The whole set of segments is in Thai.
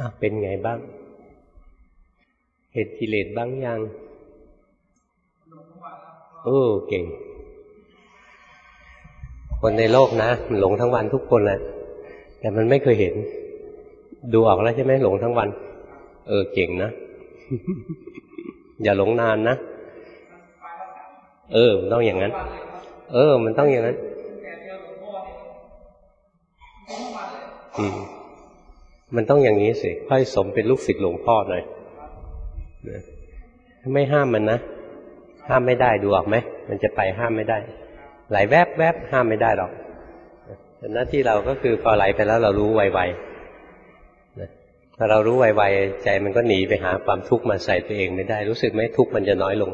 เป็นไงบ้างเห็นกิเลสบ้างยังเก่งคนในโลกนะมันหลงทั้งวันทุกคนแหละแต่มันไม่เคยเห็นดูออกแล้วใช่ไหมหลงทั้งวันเก่งนะ อย่าหลงนานนะมันต้องอย่างนั้นมันต้องอย่างนั้นมันต้องอย่างนี้สิค่อยสมเป็นลูกศิษย์หลวงพ่อหน่อยไม่ห้ามมันนะห้ามไม่ได้ดูออกไหมมันจะไปห้ามไม่ได้ไหลแวบแวบห้ามไม่ได้หรอกแต่หน้าที่เราก็คือพอไหลไปแล้วเรารู้ไวๆพอเรารู้ไวๆใจมันก็หนีไปหาความทุกข์มาใส่ตัวเองไม่ได้รู้สึกไหมทุกข์มันจะน้อยลง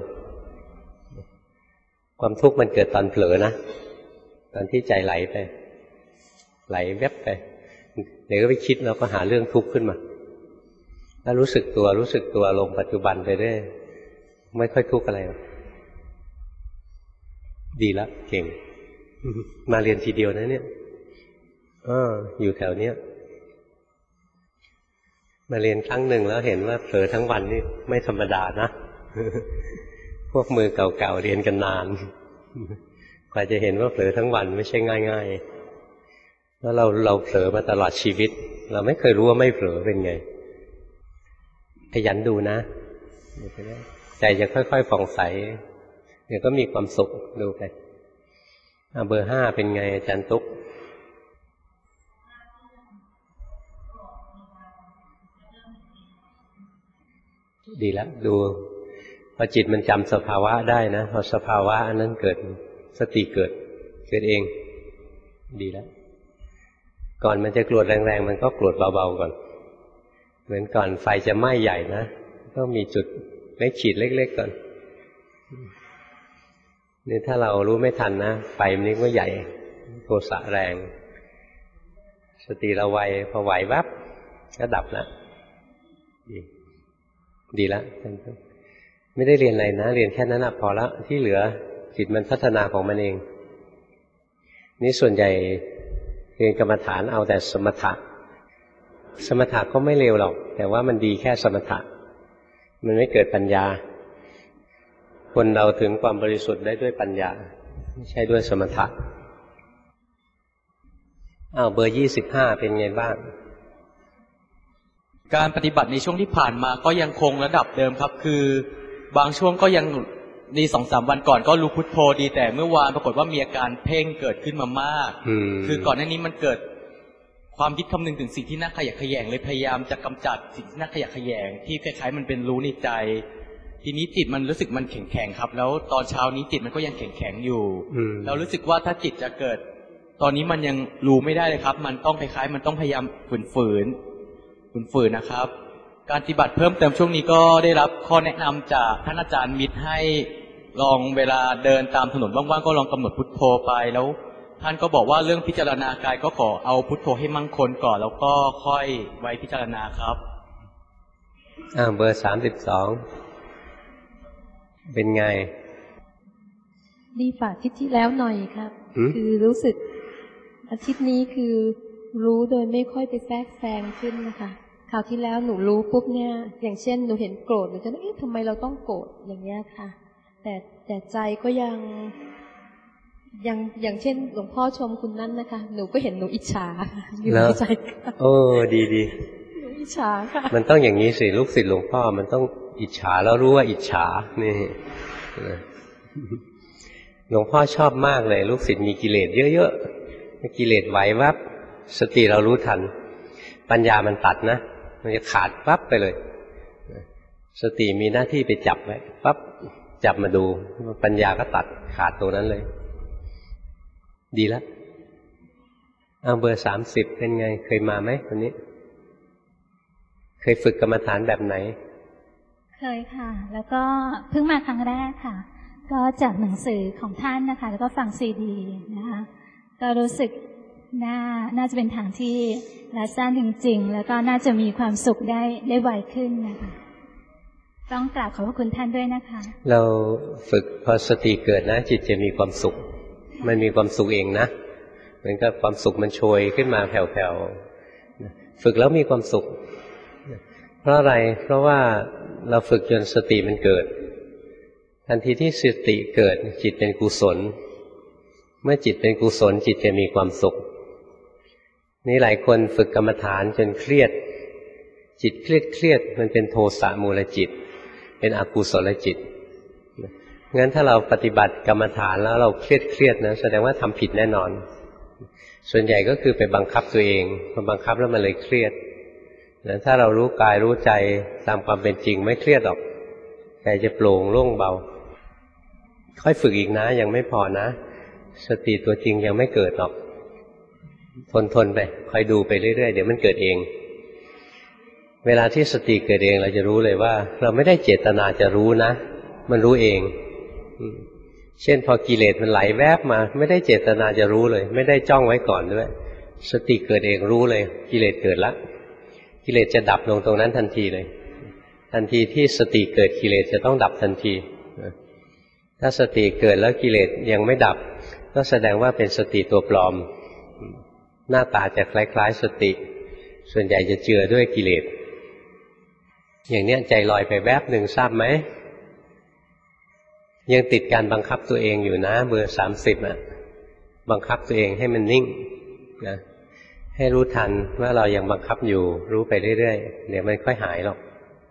ความทุกข์มันเกิดตอนเผลอนะตอนที่ใจไหลไปไหลแวบไปเดี๋ยวก็ไปคิดเราก็หาเรื่องทุกข์ขึ้นมาแล้วรู้สึกตัวลงปัจจุบันไปได้ไม่ค่อยทุกข์อะไรดีแล้วเก่งมาเรียนทีเดียวนะเนี่ยอยู่แถวเนี้ยมาเรียนครั้งหนึ่งแล้วเห็นว่าเผลอทั้งวันนี่ไม่ธรรมดานะพวกมือเก่าๆเรียนกันนานกว่าจะเห็นว่าเผลอทั้งวันไม่ใช่ง่ายๆแล้วเราเผลอมาตลอดชีวิตเราไม่เคยรู้ว่าไม่เผลอเป็นไงขยันดูนะใจจะค่อยๆผ่องใสเดี๋ยวก็มีความสุขดูไปเบอร์ 5เป็นไงอาจารย์ตุ๊กดีแล้วดูพอจิตมันจำสภาวะได้นะพอสภาวะอันนั้นเกิดสติเกิดเองดีแล้วก่อนมันจะกรวดแรงๆมันก็กรวดเบาๆก่อนเหมือนก่อนไฟจะไหม้ใหญ่นะก็มีจุดเล็กขีดเล็กๆก่อนนี่ถ้าเรารู้ไม่ทันนะไฟมันก็ใหญ่โทสะแรงสติเราไวพอไหวแวบก็ดับแล้วดีแล้วไม่ได้เรียนอะไรนะเรียนแค่นั้นพอแล้วที่เหลือจิตมันพัฒนาของมันเองนี่ส่วนใหญ่เรียนกรรมฐานเอาแต่สมถะก็ไม่เลวหรอกแต่ว่ามันดีแค่สมถะมันไม่เกิดปัญญาคนเราถึงความบริสุทธิ์ได้ด้วยปัญญาไม่ใช่ด้วยสมถะเบอร์ 25เป็นไงบ้างการปฏิบัติในช่วงที่ผ่านมาก็ยังคงระดับเดิมครับคือบางช่วงก็ยังใน 2-3 วันก่อนก็รู้พุทโธดีแต่เมื่อวานปรากฏว่ามีอาการเพ่งเกิดขึ้นมามากคือก่อนหน้านี้มันเกิดความคิดคำนึงถึงสิ่งที่น่าขยะแขยงเลยพยายามจะกำจัดสิ่งที่น่าขยะแขยงที่คล้ายๆมันเป็นรู้ในใจทีนี้จิตมันรู้สึกมันแข็งๆครับแล้วตอนเช้านี้จิตมันก็ยังแข็งๆอยู่เรารู้สึกว่าถ้าจิตจะเกิดตอนนี้มันยังรู้ไม่ได้เลยครับมันต้องคล้ายๆมันต้องพยายามฝืนนะครับการปฏิบัติเพิ่มเติมช่วงนี้ก็ได้รับข้อแนะนำจากท่านอาจารย์มิตรให้ลองเวลาเดินตามถนนว่างๆก็ลองกำหนดพุทโธไปแล้วท่านก็บอกว่าเรื่องพิจารณากายก็ขอเอาพุทโธให้มั่งคงก่อนแล้วก็ค่อยไว้พิจารณาครับเบอร์ 32เป็นไงดีฝ่าอาทิตย์ที่แล้วหน่อยครับคือรู้สึกอาทิตย์นี้คือรู้โดยไม่ค่อยไปแทรกแซงขึ้นนะคะคราวที่แล้วหนูรู้ปุ๊บเนี่ยอย่างเช่นหนูเห็นโกรธหนูจะทำไมเราต้องโกรธอย่างเงี้ยค่ะแต่ใจก็ยังอย่างเช่นหลวงพ่อชมคุณนั่นนะคะหนูก็เห็นหนูอิจฉาอยู่ในใจดีหนูอิจฉาค่ะมันต้องอย่างนี้สิลูกศิษย์หลวงพ่อมันต้องอิจฉาแล้วรู้ว่าอิจฉานี่หลวงพ่อชอบมากเลยลูกศิษย์มีกิเลสเยอะๆกิเลสไหววับสติเรารู้ทันปัญญามันตัดนะมันจะขาดปั๊บไปเลยสติมีหน้าที่ไปจับไว้ปั๊บจับมาดูปัญญาก็ตัดขาดตรงนั้นเลยดีแล้วเบอร์ 30เป็นไงเคยมาไหมวันนี้เคยฝึกกรรมฐานแบบไหนเคยค่ะแล้วก็เพิ่งมาครั้งแรกค่ะก็จากหนังสือของท่านนะคะแล้วก็ฟังซีดีนะคะก็รู้สึกน่าจะเป็นทางที่ละสั้นจริงๆแล้วก็น่าจะมีความสุขได้ไวขึ้นนะคะต้องกราบขอบพระคุณท่านด้วยนะคะเราฝึกพอสติเกิดนะจิตจะมีความสุขมันมีความสุขเองนะเหมือนกับความสุขมันโชยขึ้นมาแผ่วๆฝึกแล้วมีความสุขราะอะไรเพราะว่าเราฝึกจนสติมันเกิดทันทีที่สติเกิดจิตเป็นกุศลเมื่อจิตเป็นกุศลจิตจะมีความสุขนี่หลายคนฝึกกรรมฐานจนเครียดจิตเครียดมันเป็นโทสะมูลจิตเป็นอกุศลจิตงั้นถ้าเราปฏิบัติกรรมฐานแล้วเราเครียดนะแสดงว่าทำผิดแน่นอนส่วนใหญ่ก็คือไปบังคับตัวเองพอบังคับแล้วมันเลยเครียดถ้าเรารู้กายรู้ใจตามความเป็นจริงไม่เครียดหรอกใจจะโปร่งโล่งเบาค่อยฝึกอีกนะยังไม่พอนะสติตัวจริงยังไม่เกิดหรอกทนไปคอยดูไปเรื่อยๆเดี๋ยวมันเกิดเองเวลาที่สติเกิดเองเราจะรู้เลยว่าเราไม่ได้เจตนาจะรู้นะมันรู้เองเช่นพอกิเลสมันไหลแวบมาไม่ได้เจตนาจะรู้เลยไม่ได้จ้องไว้ก่อนด้วยสติเกิดเองรู้เลยกิเลสเกิดละกิเลสจะดับลงตรงนั้นทันทีเลยทันทีที่สติเกิดกิเลสจะต้องดับทันทีถ้าสติเกิดแล้วกิเลสยังไม่ดับก็แสดงว่าเป็นสติตัวปลอมหน้าตาจะคล้ายๆสติส่วนใหญ่จะเจือด้วยกิเลสอย่างเนี้ยใจลอยไปแวบหนึ่งทราบไหมยังติดการบังคับตัวเองอยู่นะเบอร์30บังคับตัวเองให้มันนิ่งนะให้รู้ทันว่าเรายังบังคับอยู่รู้ไปเรื่อยๆเดี๋ยวมันค่อยหายหรอก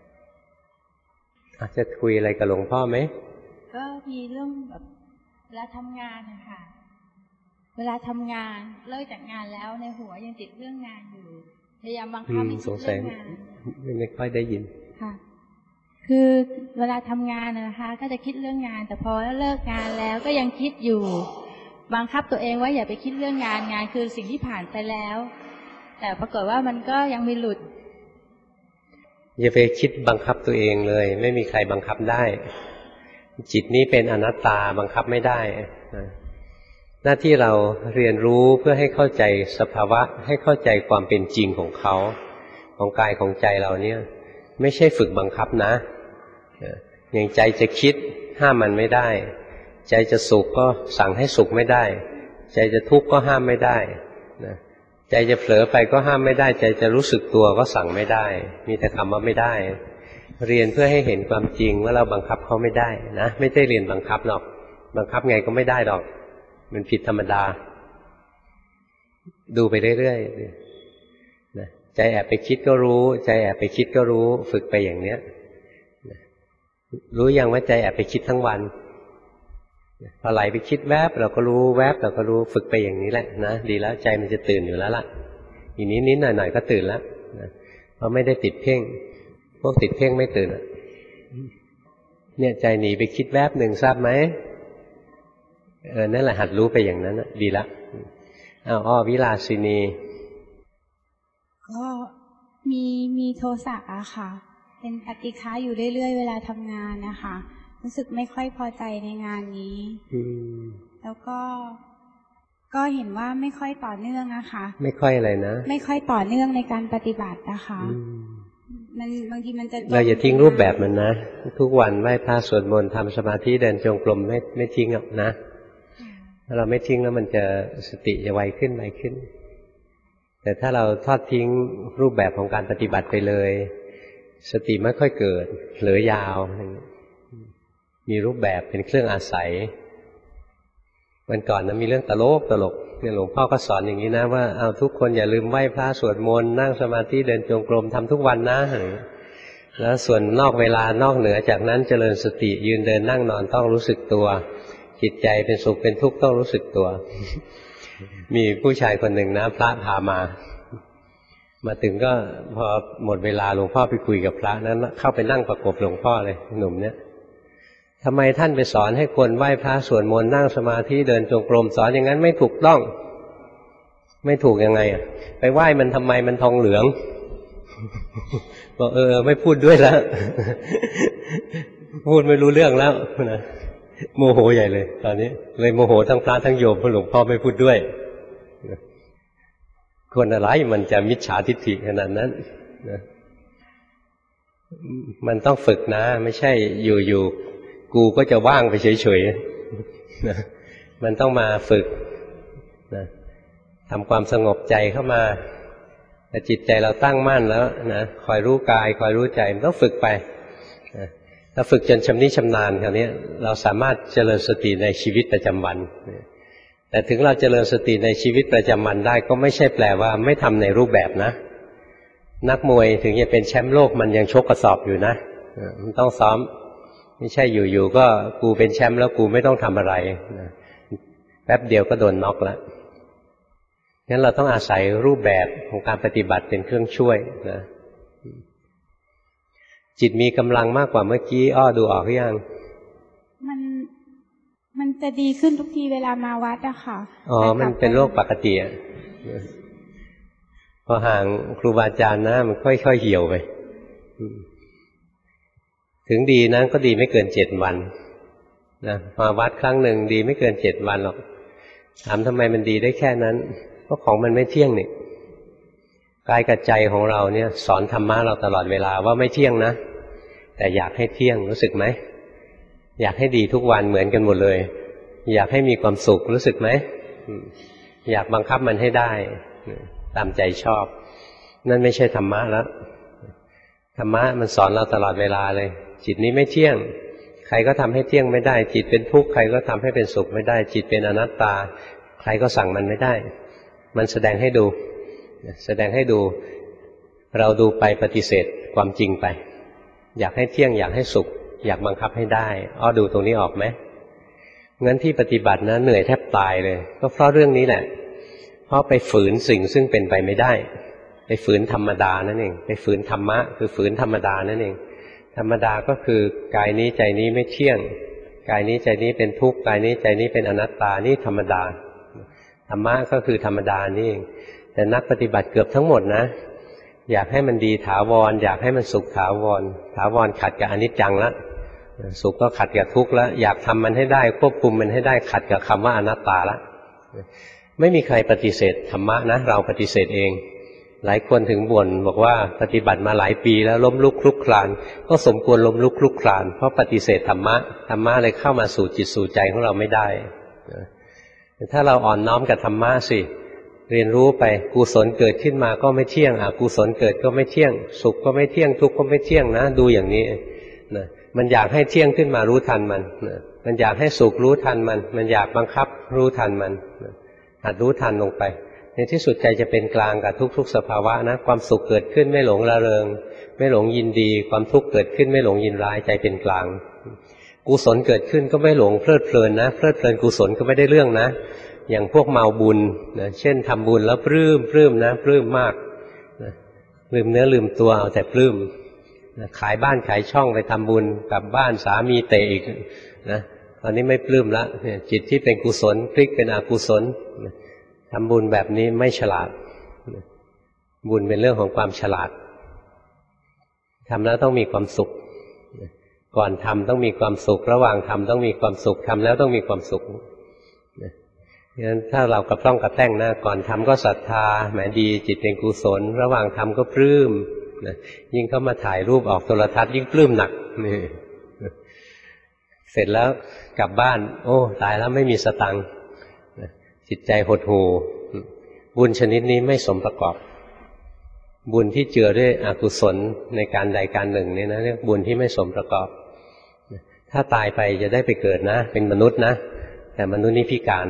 จะคุยอะไรกับหลวงพ่อไหมก็มีเรื่องแบบเวลาทำงานนะคะเวลาทำงานเลิกจากงานแล้วในหัวยังติดเรื่องงานอยู่พยายามบังคับไม่คิดเรื่องงานไม่ค่อยได้ยินค่ะคือเวลาทำงานนะคะก็จะคิดเรื่องงานแต่พอเลิกงานแล้วก็ยังคิดอยู่บังคับตัวเองว่าอย่าไปคิดเรื่องงานงานคือสิ่งที่ผ่านไปแล้วแต่ปรากฏว่ามันก็ยังมีหลุดอย่าไปคิดบังคับตัวเองเลยไม่มีใครบังคับได้จิตนี้เป็นอนัตตาบังคับไม่ได้หน้าที่เราเรียนรู้เพื่อให้เข้าใจสภาวะให้เข้าใจความเป็นจริงของเขาของกายของใจเราเนี่ยไม่ใช่ฝึกบังคับนะอย่างใจจะคิดห้ามมันไม่ได้ใจจะสุขก็สั่งให้สุขไม่ได้ใจจะทุกข์ก็ห้ามไม่ได้ใจจะเผลอไปก็ห้ามไม่ได้ใจจะรู้สึกตัวก็สั่งไม่ได้มีแต่คำว่าไม่ได้เรียนเพื่อให้เห็นความจริงว่าเราบังคับเขาไม่ได้นะไม่ได้เรียนบังคับหรอกบังคับไงก็ไม่ได้หรอกมันผิดธรรมดาดูไปเรื่อยๆนะใจแอบไปคิดก็รู้ใจแอบไปคิดก็รู้ฝึกไปอย่างเนี้ยรู้ยังว่าใจแอบไปคิดทั้งวันพอไหลไปคิดแวบเราก็รู้แวบเราก็รู้ฝึกไปอย่างนี้แหละนะดีแล้วใจมันจะตื่นอยู่แล้วล่ะอีกนิดๆหน่อยๆก็ตื่นแล้วนะเพราะไม่ได้ติดเพ่งพวกติดเพ่งไม่ตื่นเนี่ยใจหนีไปคิดแวบหนึ่งทราบไหมนั่นแหละหัดรู้ไปอย่างนั้นดีละอ้อวิลาสินีก็มีโทสะอะค่ะเป็นปฏิฆะอยู่เรื่อยๆเวลาทำงานนะคะรู้สึกไม่ค่อยพอใจในงานนี้แล้วก็เห็นว่าไม่ค่อยต่อเนื่องอะค่ะไม่ค่อยอะไรนะไม่ค่อยต่อเนื่องในการปฏิบัตินะคะมันบางทีมันจะเราอย่าทิ้งรูปแบบมันนะทุกวันไหว้พระสวดมนต์ทำสมาธิเดินจงกรมไม่ทิ้งหรอกนะถ้าเราไม่ทิ้งแล้วมันจะสติจะไวขึ้นแต่ถ้าเราทอดทิ้งรูปแบบของการปฏิบัติไปเลยสติไม่ค่อยเกิดเผลอยาวมีรูปแบบเป็นเครื่องอาศัยวันก่อนนะมีเรื่องตลกเนี่ยหลวงพ่อก็สอนอย่างนี้นะว่าเอาทุกคนอย่าลืมไหว้พระสวดมนต์นั่งสมาธิเดินจงกรมทำทุกวันนะแล้วส่วนนอกเวลานอกเหนือจากนั้นเจริญสติยืนเดินนั่งนอนต้องรู้สึกตัวจิตใจเป็นสุขเป็นทุกข์ต้องรู้สึกตัวมีผู้ชายคนหนึ่งนะพระพามาถึงก็พอหมดเวลาหลวงพ่อไปคุยกับพระนั้นเข้าไปนั่งประกบหลวงพ่อเลยหนุ่มเนี่ยทำไมท่านไปสอนให้คนไหว้พระสวดมนต์นั่งสมาธิเดินจงกรมสอนอย่างนั้นไม่ถูกต้องไม่ถูกยังไงอ่ะไปไหว้มันทำไมมันทองเหลืองบอกไม่พูดด้วยแล้วพูดไม่รู้เรื่องแล้วนะโมโหใหญ่เลยตอนนี้เลยโมโหทั้งพระทั้งโยมเพราะหลวงพ่อไม่พูดด้วยคนอะไรมันจะมิจฉาทิฏฐิขนาดนั้นนะมันต้องฝึกนะไม่ใช่อยู่กูก็จะว่างไปเฉยๆนะมันต้องมาฝึกนะทำความสงบใจเข้ามาแต่จิตใจเราตั้งมั่นแล้วนะคอยรู้กายคอยรู้ใจมันต้องฝึกไปถ้าฝึกจนชำนิชำนาญคราวนี้เราสามารถเจริญสติในชีวิตประจำวันแต่ถึงเราเจริญสติในชีวิตประจำวันได้ก็ไม่ใช่แปลว่าไม่ทำในรูปแบบนะนักมวยถึงจะเป็นแชมป์โลกมันยังชกกระสอบอยู่นะมันต้องซ้อมไม่ใช่อยู่ๆก็กูเป็นแชมป์แล้วกูไม่ต้องทำอะไรแป๊บเดียวก็โดนน็อกแล้วงั้นเราต้องอาศัยรูปแบบของการปฏิบัติเป็นเครื่องช่วยนะจิตมีกำลังมากกว่าเมื่อกี้อ้อดูออกหรือยังมันจะดีขึ้นทุกทีเวลามาวัดอะค่ะอ๋อมันเป็นโรคปกติอะพอห่างครูบาอาจารย์นะมันค่อยๆเหี่ยวไปถึงดีนะก็ดีไม่เกิน7 วันนะมาวัดครั้งหนึ่งดีไม่เกิน7 วันหรอกถามทำไมมันดีได้แค่นั้นเพราะของมันไม่เที่ยงนี่กายกับใจของเราเนี่ยสอนธรรมะเราตลอดเวลาว่าไม่เที่ยงนะแต่อยากให้เที่ยงรู้สึกไหมอยากให้ดีทุกวันเหมือนกันหมดเลยอยากให้มีความสุขรู้สึกไหมอยากบังคับมันให้ได้ตามใจชอบนั่นไม่ใช่ธรรมะแล้วธรรมะมันสอนเราตลอดเวลาเลยจิตนี้ไม่เที่ยงใครก็ทำให้เที่ยงไม่ได้จิตเป็นทุกข์ใครก็ทำให้เป็นสุขไม่ได้จิตเป็นอนัตตาใครก็สั่งมันไม่ได้มันแสดงให้ดูเราดูไปปฏิเสธความจริงไปอยากให้เที่ยงอยากให้สุขอยากบังคับให้ได้อ้อดูตรงนี้ออกไหมงั้นที่ปฏิบัตินะเหนื่อยแทบตายเลยก็เพราะเรื่องนี้แหละเพราะไปฝืนสิ่งซึ่งเป็นไปไม่ได้ไปฝืนธรรมดานั่นเองไปฝืนธรรมะคือฝืนธรรมดานั่นเองธรรมดาก็คือกายนี้ใจนี้ไม่เที่ยงกายนี้ใจนี้เป็นทุกข์กายนี้ใจนี้เป็นอนัตตานี่ธรรมดาธรรมะก็คือธรรมดานี่เองแต่นักปฏิบัติเกือบทั้งหมดนะอยากให้มันดีถาวรอยากให้มันสุขถาวรขัดกับอนิจจังละสุขก็ขัดกับทุกข์แล้วอยากทำมันให้ได้ควบคุมมันให้ได้ขัดกับคำว่าอนัตตาละไม่มีใครปฏิเสธธรรมะนะเราปฏิเสธเองหลายคนถึงบ่นบอกว่าปฏิบัติมาหลายปีแล้วล้มลุกคลุกคลานก็สมควรล้มลุกคลุกคลานเพราะปฏิเสธธรรมะเลยเข้ามาสู่จิตสู่ใจของเราไม่ได้ถ้าเราอ่อนน้อมกับธรรมะสิเรียนรู้ไปกุศลเกิดขึ้นมาก็ไม่เที่ยงอกุศลเกิดก็ไม่เที่ยงสุขก็ไม่เที่ยงทุกข์ก็ไม่เที่ยงนะดูอย่างนี้นะมันอยากให้เที่ยงขึ้นมารู้ทันมันนะมันอยากให้สุขรู้ทันมันอยากบังคับรู้ทันมันหัดรู้ทันลงไปในที่สุดใจจะเป็นกลางกับทุกๆสภาวะนะความสุขเกิดขึ้นไม่หลงระเริงไม่หลงยินดีความทุกข์เกิดขึ้นไม่หลงยินร้ายใจเป็นกลางกุศลเกิดขึ้นก็ไม่หลงเพลิดเพลินนะเพลิดเพลินกุศลก็ไม่ได้เรื่องนะอย่างพวกเมาบุญนะเช่นทำบุญแล้วปลื้มนะปลื้มมากนะลืมเนื้อลืมตัวเอาแต่ปลื้มนะขายบ้านขายช่องไปทำบุญกลับบ้านสามีเตะอีกนะตอนนี้ไม่ปลื้มแล้วจิตที่เป็นกุศลพลิกเป็นอกุศลนะทำบุญแบบนี้ไม่ฉลาดนะบุญเป็นเรื่องของความฉลาดทำแล้วต้องมีความสุขนะก่อนทำต้องมีความสุขระหว่างทำต้องมีความสุขทำแล้วต้องมีความสุขงั้นถ้าเรากระพร่องกระแท่งนะก่อนทำก็ศรัทธาแหมดีจิตเป็นกุศลระหว่างทำก็ปลื้มนะยิ่งเข้ามาถ่ายรูปออกโทรทัศน์ยิ่งปลื้มหนักนี่เสร็จแล้วกลับบ้านโอ้ตายแล้วไม่มีสตังค์จิตใจหดหู่บุญชนิดนี้ไม่สมประกอบบุญที่เจือด้วยอกุศลในการใดการหนึ่งนี่นะเรียกบุญที่ไม่สมประกอบถ้าตายไปจะได้ไปเกิดนะเป็นมนุษย์นะแต่มนุษย์นี่พิการ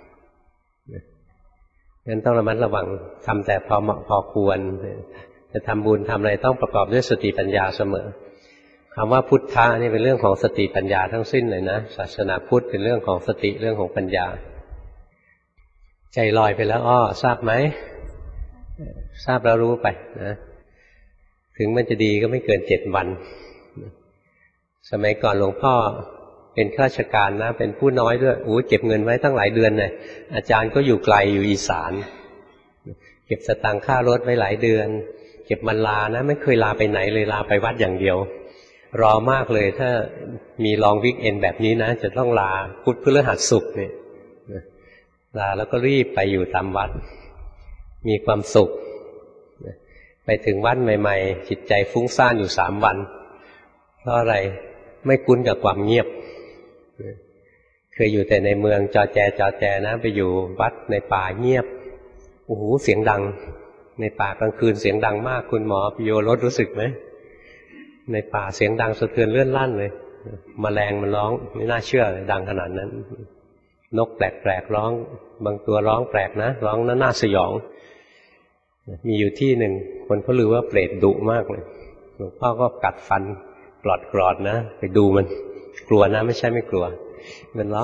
งั้นต้องระมัดระวังทำแต่พอเหมาะพอควรจะทำบุญทำอะไรต้องประกอบด้วยสติปัญญาเสมอคำว่าพุทธะนี่เป็นเรื่องของสติปัญญาทั้งสิ้นเลยนะศาสนาพุทธเป็นเรื่องของสติเรื่องของปัญญาใจลอยไปแล้วอ้อทราบไหมทราบแล้วรู้ไปนะถึงมันจะดีก็ไม่เกิน7 วันสมัยก่อนหลวงพ่อเป็นข้าราชการนะเป็นผู้น้อยด้วยเก็บเงินไว้ตั้งหลายเดือนเลยอาจารย์ก็อยู่ไกลอยู่อีสานเก็บสตางค์ค่ารถไว้หลายเดือนเก็บมันลานะไม่เคยลาไปไหนเลยลาไปวัดอย่างเดียวรอมากเลยถ้ามีลองวิกเอนแบบนี้นะจะต้องลาพุธพฤหัสศุกร์เนี่ยลาแล้วก็รีบไปอยู่ตามวัดมีความสุขไปถึงวัดใหม่ๆจิตใจฟุ้งซ่านอยู่3 วันเพราะอะไรไม่คุ้นกับความเงียบเคยอยู่แต่ในเมืองจอแจนะไปอยู่วัดในป่าเงียบโอ้โหเสียงดังในป่ากลางคืนเสียงดังมากคุณหมอพิโยรสรู้สึกไหมในป่าเสียงดังสะเทือนเลื่อนลั่นเลยแมลงมันร้องไม่น่าเชื่อเลยดังขนาดนั้นนกแปลกๆร้องบางตัวร้องแปลกนะร้องน่าสยองมีอยู่ที่หนึ่งคนเขาลือว่าเปรตดุมากเลยหลวงพ่อก็กัดฟันกรอดนะไปดูมันกลัวนะไม่ใช่ไม่กลัวมันร้อง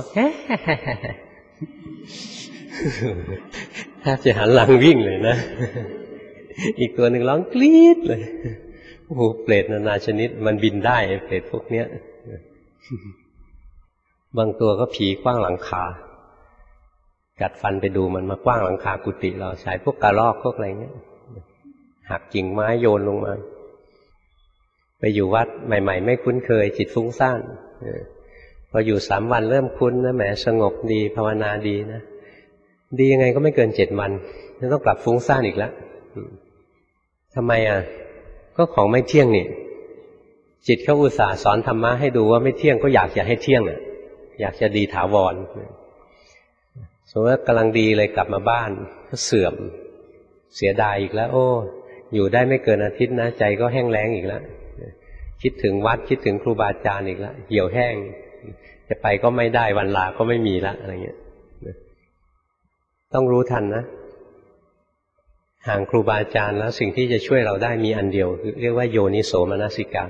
แทบจะหันหลังวิ่งเลยนะอีกตัวหนึ่งร้องกรี๊ดเลยโอ้โหเปรตนานาชนิดมันบินได้เปรตพวกเนี้ยบางตัวก็ผีกว้างหลังคากัดฟันไปดูมันมากว้างหลังคากุฏิเราใช้พวกกระรอกพวกอะไรเงี้ยหักกิ่งไม้โยนลงมาไปอยู่วัดใหม่ๆไม่คุ้นเคยจิตฟุ้งซ่านพออยู่3 วันเริ่มคุ้นนะแหมสงบดีภาวนาดีนะดียังไงก็ไม่เกิน7 วันต้องกลับฟุ้งซ่านอีกแล้วทำไมอ่ะก็ของไม่เที่ยงนี่จิตเขาอุตส่าห์สอนธรรมะให้ดูว่าไม่เที่ยงก็อยากจะให้เที่ยงอ่ะอยากจะดีถาวรสมมติว่ากำลังดีเลยกลับมาบ้านก็เสื่อมเสียดายอีกแล้วโอ้อยู่ได้ไม่เกินอาทิตย์นะใจก็แห้งแล้งอีกแล้วคิดถึงวัดคิดถึงครูบาอาจารย์อีกแล้วเหี่ยวแห้งจะไปก็ไม่ได้วันลาก็ไม่มีละอะไรเงี้ยต้องรู้ทันนะห่างครูบาอาจารย์แล้วสิ่งที่จะช่วยเราได้มีอันเดียวคือเรียกว่าโยนิโสมนสิการ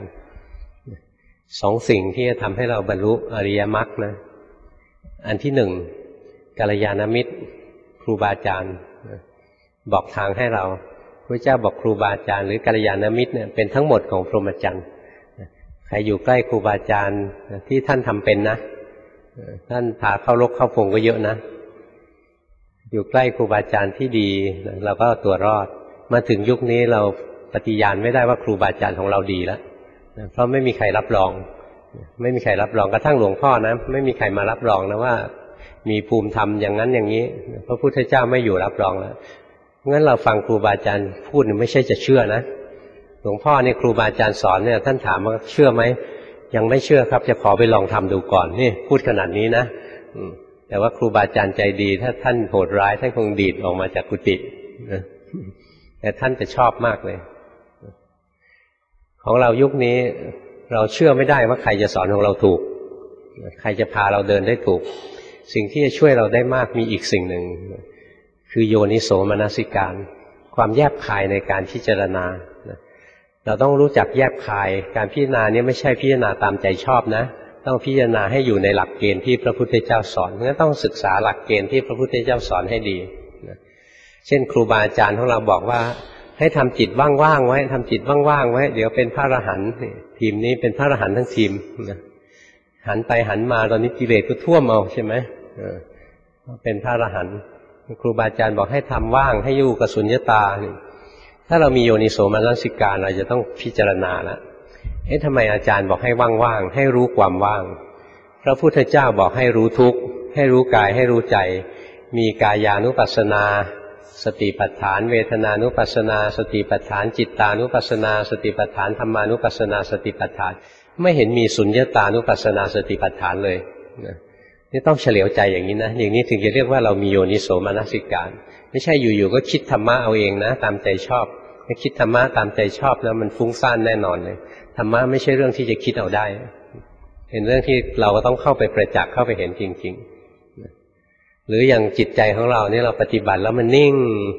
2 สิ่งที่จะทำให้เราบรรลุอริยมรรคนะอันที่1กัลยาณมิตรครูบาอาจารย์บอกทางให้เราพระเจ้าบอกครูบาอาจารย์หรือกัลยาณมิตรเนี่ยเป็นทั้งหมดของพรหมจรรย์ใครอยู่ใกล้ครูบาอาจารย์ที่ท่านทำเป็นนะท่านพาเข้ารกเข้าพงก็เยอะนะอยู่ใกล้ครูบาอาจารย์ที่ดีเราก็ตัวรอดมาถึงยุคนี้เราปฏิญาณไม่ได้ว่าครูบาอาจารย์ของเราดีแล้วเพราะไม่มีใครรับรองไม่มีใครรับรองกระทั่งหลวงพ่อนะไม่มีใครมารับรองนะว่ามีภูมิธรรมอย่างนั้นอย่างนี้พระพุทธเจ้าไม่อยู่รับรองแล้วงั้นเราฟังครูบาอาจารย์พูดไม่ใช่จะเชื่อนะหลวงพ่อเนี่ยครูบาอาจารย์สอนเนี่ยท่านถามว่าเชื่อไหมยังไม่เชื่อครับจะขอไปลองทำดูก่อนนี่พูดขนาดนี้นะแต่ว่าครูบาอาจารย์ใจดีถ้าท่านโหดร้ายท่านคงดีดออกมาจากกุฏินะแต่ท่านจะชอบมากเลยของเรายุคนี้เราเชื่อไม่ได้ว่าใครจะสอนของเราถูกใครจะพาเราเดินได้ถูกสิ่งที่จะช่วยเราได้มากมีอีกสิ่งหนึ่งคือโยนิโสมนสิการความแยบคายในการพิจารณาเราต้องรู้จักแยบคายการพิจารณานี้ไม่ใช่พิจารณาตามใจชอบนะต้องพิจารณาให้อยู่ในหลักเกณฑ์ที่พระพุทธเจ้าสอนงั้นต้องศึกษาหลักเกณฑ์ที่พระพุทธเจ้าสอนให้ดีเช่นครูบาอาจารย์ของเราบอกว่าให้ทำจิตว่างๆไว้ทำจิตว่างๆไว้เดี๋ยวเป็นพระอรหันต์ทีมนี้เป็นพระอรหันต์ทั้งทีมหันไปหันมาตอนนี้กิเลสก็ท่วมเอาใช่ไหมเป็นพระอรหันต์ครูบาอาจารย์บอกให้ทำว่างให้อยู่กับสุญญตาถ้าเรามีโยนิโสมนสิการเราจะต้องพิจารณาแล้วทำไมอาจารย์บอกให้ว่างๆให้รู้ความว่างพระพุทธเจ้าบอกให้รู้ทุกข์ให้รู้กายให้รู้ใจมีกายานุปัสสนาสติปัฏฐานเวทนานุปัสสนาสติปัฏฐานจิตตานุปัสสนาสติปัฏฐานธรรมานุปัสสนาสติปัฏฐานไม่เห็นมีสุญญตานุปัสสนาสติปัฏฐานเลยนี่ต้องเฉลียวใจอย่างนี้นะอย่างนี้ถึงจะเรียกว่าเรามีโยนิโสมนสิการไม่ใช่อยู่ๆก็คิดธรรมะเอาเองนะตามใจชอบถ้าคิดธรรมะตามใจชอบแล้วมันฟุ้งซ่านแน่นอนเลยธรรมะไม่ใช่เรื่องที่จะคิดเอาได้เป็นเรื่องที่เราก็ต้องเข้าไปประจักษ์เข้าไปเห็นจริงๆหรืออย่างจิตใจของเราเนี่ยเราปฏิบัติแล้วมันนิ่ง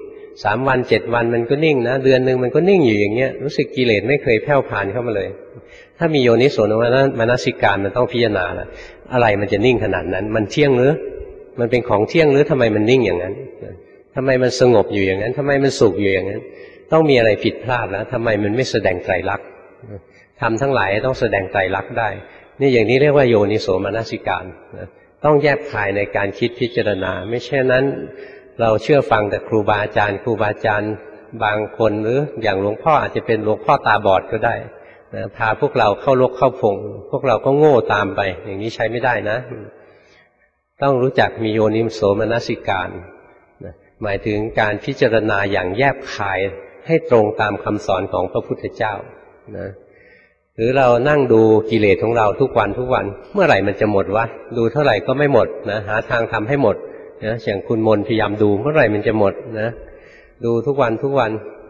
3 วัน7 วันมันก็นิ่งนะเดือนนึงมันก็นิ่งอยู่อย่างเงี้ยรู้สึกกิเลสไม่เคยแผ่วผ่านเข้ามาเลยถ้ามีโยนิโสมนสิการมันต้องพิจารณาละอะไรมันจะนิ่งขนาดนั้นมันเที่ยงหรือมันเป็นของเที่ยงหรือทำไมมันนิ่งอย่างนั้นทำไมมันสงบอยู่อย่างนั้นทำไมมันสุขอยู่อย่างนั้นต้องมีอะไรผิดพลาดแล้วทำไมมันไม่แสดงไตรลักษณ์ทำทั้งหลายต้องแสดงไตรลักษณ์ได้นี่อย่างนี้เรียกว่าโยนิโสมนสิการต้องแยบคายในการคิดพิจารณาไม่เช่นนั้นเราเชื่อฟังแต่ครูบาอาจารย์ครูบาอาจารย์บางคนหรืออย่างหลวงพ่ออาจจะเป็นหลวงพ่อตาบอดก็ได้พาพวกเราเข้ารกเข้าพงพวกเราก็โง่ตามไปอย่างนี้ใช้ไม่ได้นะต้องรู้จักมีโยนิโสมนสิการหมายถึงการพิจารณาอย่างแยบคายให้ตรงตามคำสอนของพระพุทธเจ้านะหรือเรานั่งดูกิเลสของเราทุกวันเมื่อไหร่มันจะหมดวะดูเท่าไหร่ก็ไม่หมดนะหาทางทำให้หมดนะอย่างคุณมนพยายามดูเมื่อไหร่มันจะหมดนะดูทุกวัน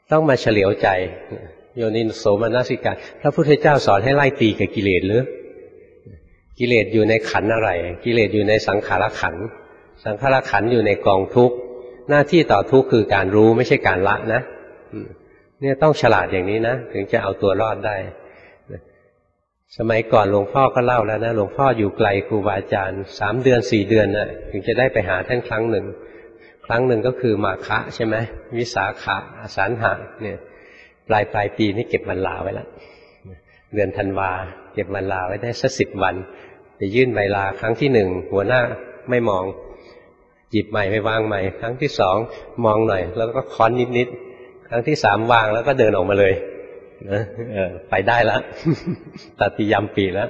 ต้องมาเฉลียวใจโยนิโสมนสิการพระพุทธเจ้าสอนให้ไล่ตีกับกิเลสหรือกิเลสอยู่ในขันธ์อะไรกิเลสอยู่ในสังขารขันธ์สังขารขันธ์อยู่ในกองทุกข์หน้าที่ต่อทุกข์คือการรู้ไม่ใช่การละนะเนี่ยต้องฉลาดอย่างนี้นะถึงจะเอาตัวรอดได้สมัยก่อนหลวงพ่อก็เล่าแล้วนะหลวงพ่ออยู่ไกลครูบาอาจารย์3 เดือน 4 เดือนนะถึงจะได้ไปหาท่านครั้งหนึ่งก็คือมาฆะใช่ไหมวิสาขะอสัญหะเนี่ยปลายปีนี่เก็บวันลาไว้แล้วเดือนธันวาเก็บวันลาไว้ได้สัก10 วันไปยื่นใบลาครั้งที่1หัวหน้าไม่มองหยิบใหม่ไปวางใหม่ครั้งที่2มองหน่อยแล้วก็ค้อนนิดครั้งที่3วางแล้วก็เดินออกมาเลยไปได้แล้วตัดติยมปีแล้ว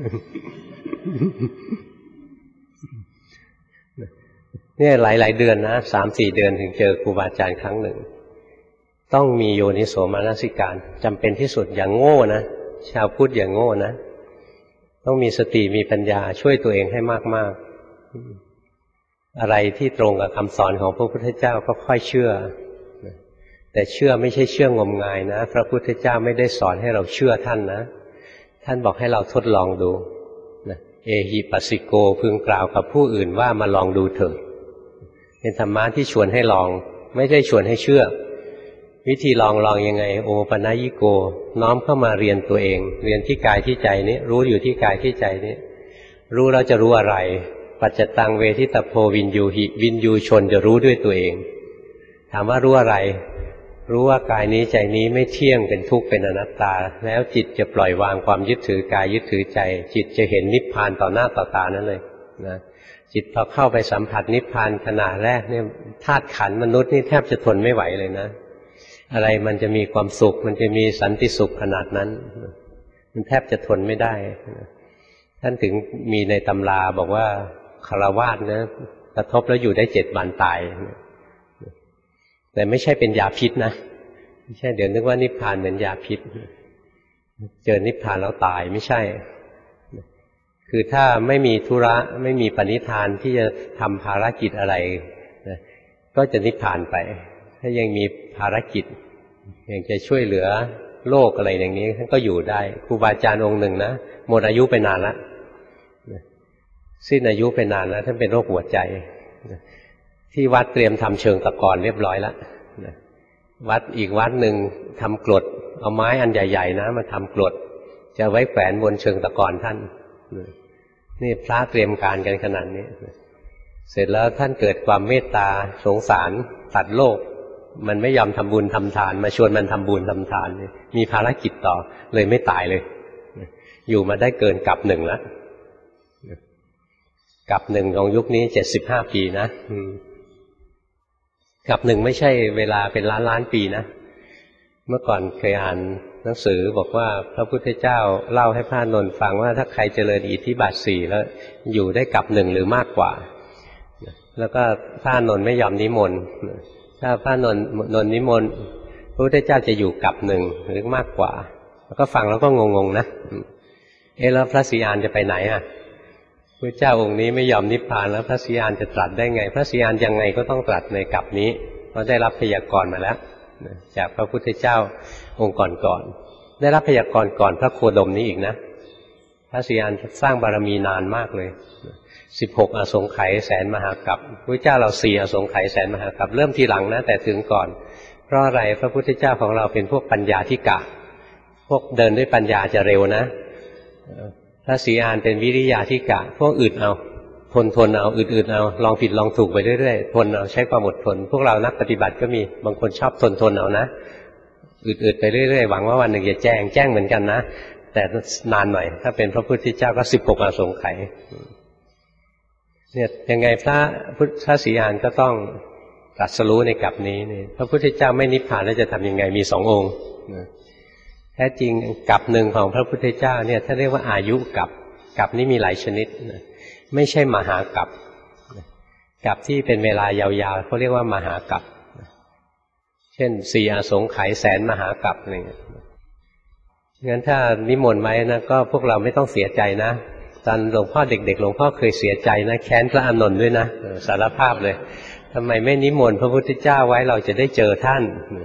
เนี่ยหลายเดือนนะ3-4 เดือนถึงเจอครูบาอาจารย์ครั้งหนึ่งต้องมีโยนิโสมนสิการจำเป็นที่สุดอย่างโง่นะชาวพุทธอย่างโง่นะต้องมีสติมีปัญญาช่วยตัวเองให้มากๆอะไรที่ตรงกับคำสอนของพระพุทธเจ้าก็ค่อยเชื่อแต่เชื่อไม่ใช่เชื่องมงายนะพระพุทธเจ้าไม่ได้สอนให้เราเชื่อท่านนะท่านบอกให้เราทดลองดูเอหิปัสสิโกพึงกล่าวกับผู้อื่นว่ามาลองดูเถิดเป็นธรรมะที่ชวนให้ลองไม่ได้ชวนให้เชื่อวิธีลองยังไงโอปนัยิโกน้อมเข้ามาเรียนตัวเองเรียนที่กายที่ใจนี้รู้อยู่ที่กายที่ใจนี้รู้แล้วจะรู้อะไรปัจจตังเวทิตโพวินยูหิวินยูชนจะรู้ด้วยตัวเองถามว่ารู้อะไรรู้ว่ากายนี้ใจนี้ไม่เที่ยงเป็นทุกข์เป็นอนัตตาแล้วจิตจะปล่อยวางความยึดถือกายยึดถือใจจิตจะเห็นนิพพานต่อหน้าต่อตานั่นเลยนะจิตพอเข้าไปสัมผัสนิพพานขณะแรกเนี่ยธาตุขันธ์มนุษย์นี่แทบจะทนไม่ไหวเลยนะอะไรมันจะมีความสุขมันจะมีสันติสุขขนาดนั้นมันแทบจะทนไม่ได้ท่านถึงมีในตำราบอกว่าฆราวาสนะกระทบแล้วอยู่ได้7 วันตายแต่ไม่ใช่เป็นยาพิษนะไม่ใช่เดี๋ยวนึกว่านิพพานเหมือนยาพิษเจอนิพพานแล้วตายไม่ใช่คือถ้าไม่มีธุระไม่มีปณิธานที่จะทำภารกิจอะไรนะก็จะนิพพานไปถ้ายังมีภารกิจยังจะช่วยเหลือโลกอะไรอย่างนี้ท่านก็อยู่ได้ครูบาอาจารย์องค์หนึ่งนะหมดอายุไปนานแล้วสิ้นอายุไปนานแล้วท่านเป็นโรคหัวใจที่วัดเตรียมทำเชิงตะกอนเรียบร้อยแล้ววัดอีกวัดหนึ่งทำกรดเอาไม้อันใหญ่ๆนะมาทำกรดจะไว้แขวนบนเชิงตะกอนท่านนี่พระเตรียมการกันขนาดนี้เสร็จแล้วท่านเกิดความเมตตาสงสารตัดโลกมันไม่ยอมทำบุญทำทานมาชวนมันทำบุญทำทานมีภารกิจต่อเลยไม่ตายเลยอยู่มาได้เกินกับ1แล้วกับ1ของยุคนี้75 ปีนะกับ1ไม่ใช่เวลาเป็นล้านปีนะเมื่อก่อนเคยอ่านหนังสือบอกว่าพระพุทธเจ้าเล่าให้พระอานนท์ฟังว่าถ้าใครเจริญอิทธิบาท4แล้วอยู่ได้กับ1หรือมากกว่าแล้วก็พระอานนท์ไม่ยอมนิมนต์ถ้าพระอานนท์นิมนต์พระพุทธเจ้าจะอยู่กับ1หรือมากกว่าแล้วก็ฟังแล้วก็งงๆนะแล้วพระศรีอานจะไปไหนอ่ะพระเจ้าองค์นี้ไม่ยอมนิพพานแล้วพระศรีอานจะตรัสได้ไงพระศรีอานยังไงก็ต้องตรัสในกลับนี้เพราะได้รับพยากรณ์มาแล้วจากพระพุทธเจ้าองค์ก่อนๆได้รับพยากรณ์ก่อนพระโคดมนี้อีกนะพระศรีอานสร้างบารมีนานมากเลย16 อสงไขยแสนมหากัปพระเจ้าเรา4 อสงไขยแสนมหากัปเริ่มทีหลังนะแต่ถึงก่อนเพราะอะไรพระพุทธเจ้าของเราเป็นพวกปัญญาธิกะพวกเดินด้วยปัญญาจะเร็วนะพระศรีอานเป็นวิริยาธิกะพวกอึดเอาทนเอาอึดเอาลองผิดลองถูกไปเรื่อยๆทนเอาใช้ความอดทนพวกเรานักปฏิบัติก็มีบางคนชอบทนเอานะอึดไปเรื่อยๆหวังว่าวันหนึ่งจะแจ้งเหมือนกันนะแต่นานหน่อยถ้าเป็นพระพุทธเจ้าก็16 อสงไขยเนี่ยยังไงพระศรีอานก็ต้องตรัสรู้ในกลับนี้นี่พระพุทธเจ้าไม่นิพพานแล้วจะทำยังไงมี2 องค์แท้จริงกลับ1ของพระพุทธเจ้าเนี่ยถ้าเรียกว่าอายุกลับนี้มีหลายชนิดไม่ใช่มหากลับที่เป็นเวลายาวๆเขาเรียกว่ามหากลับเช่น4 อสงไขยแสนมหากลับอะไรเงี้ยงั้นถ้านิมนต์ไว้นะก็พวกเราไม่ต้องเสียใจนะตอนหลวงพ่อเด็กๆหลวงพ่อเคยเสียใจนะแค้นพระอานนท์ด้วยนะสารภาพเลยทำไมไม่นิมนต์พระพุทธเจ้าไว้เราจะได้เจอท่าน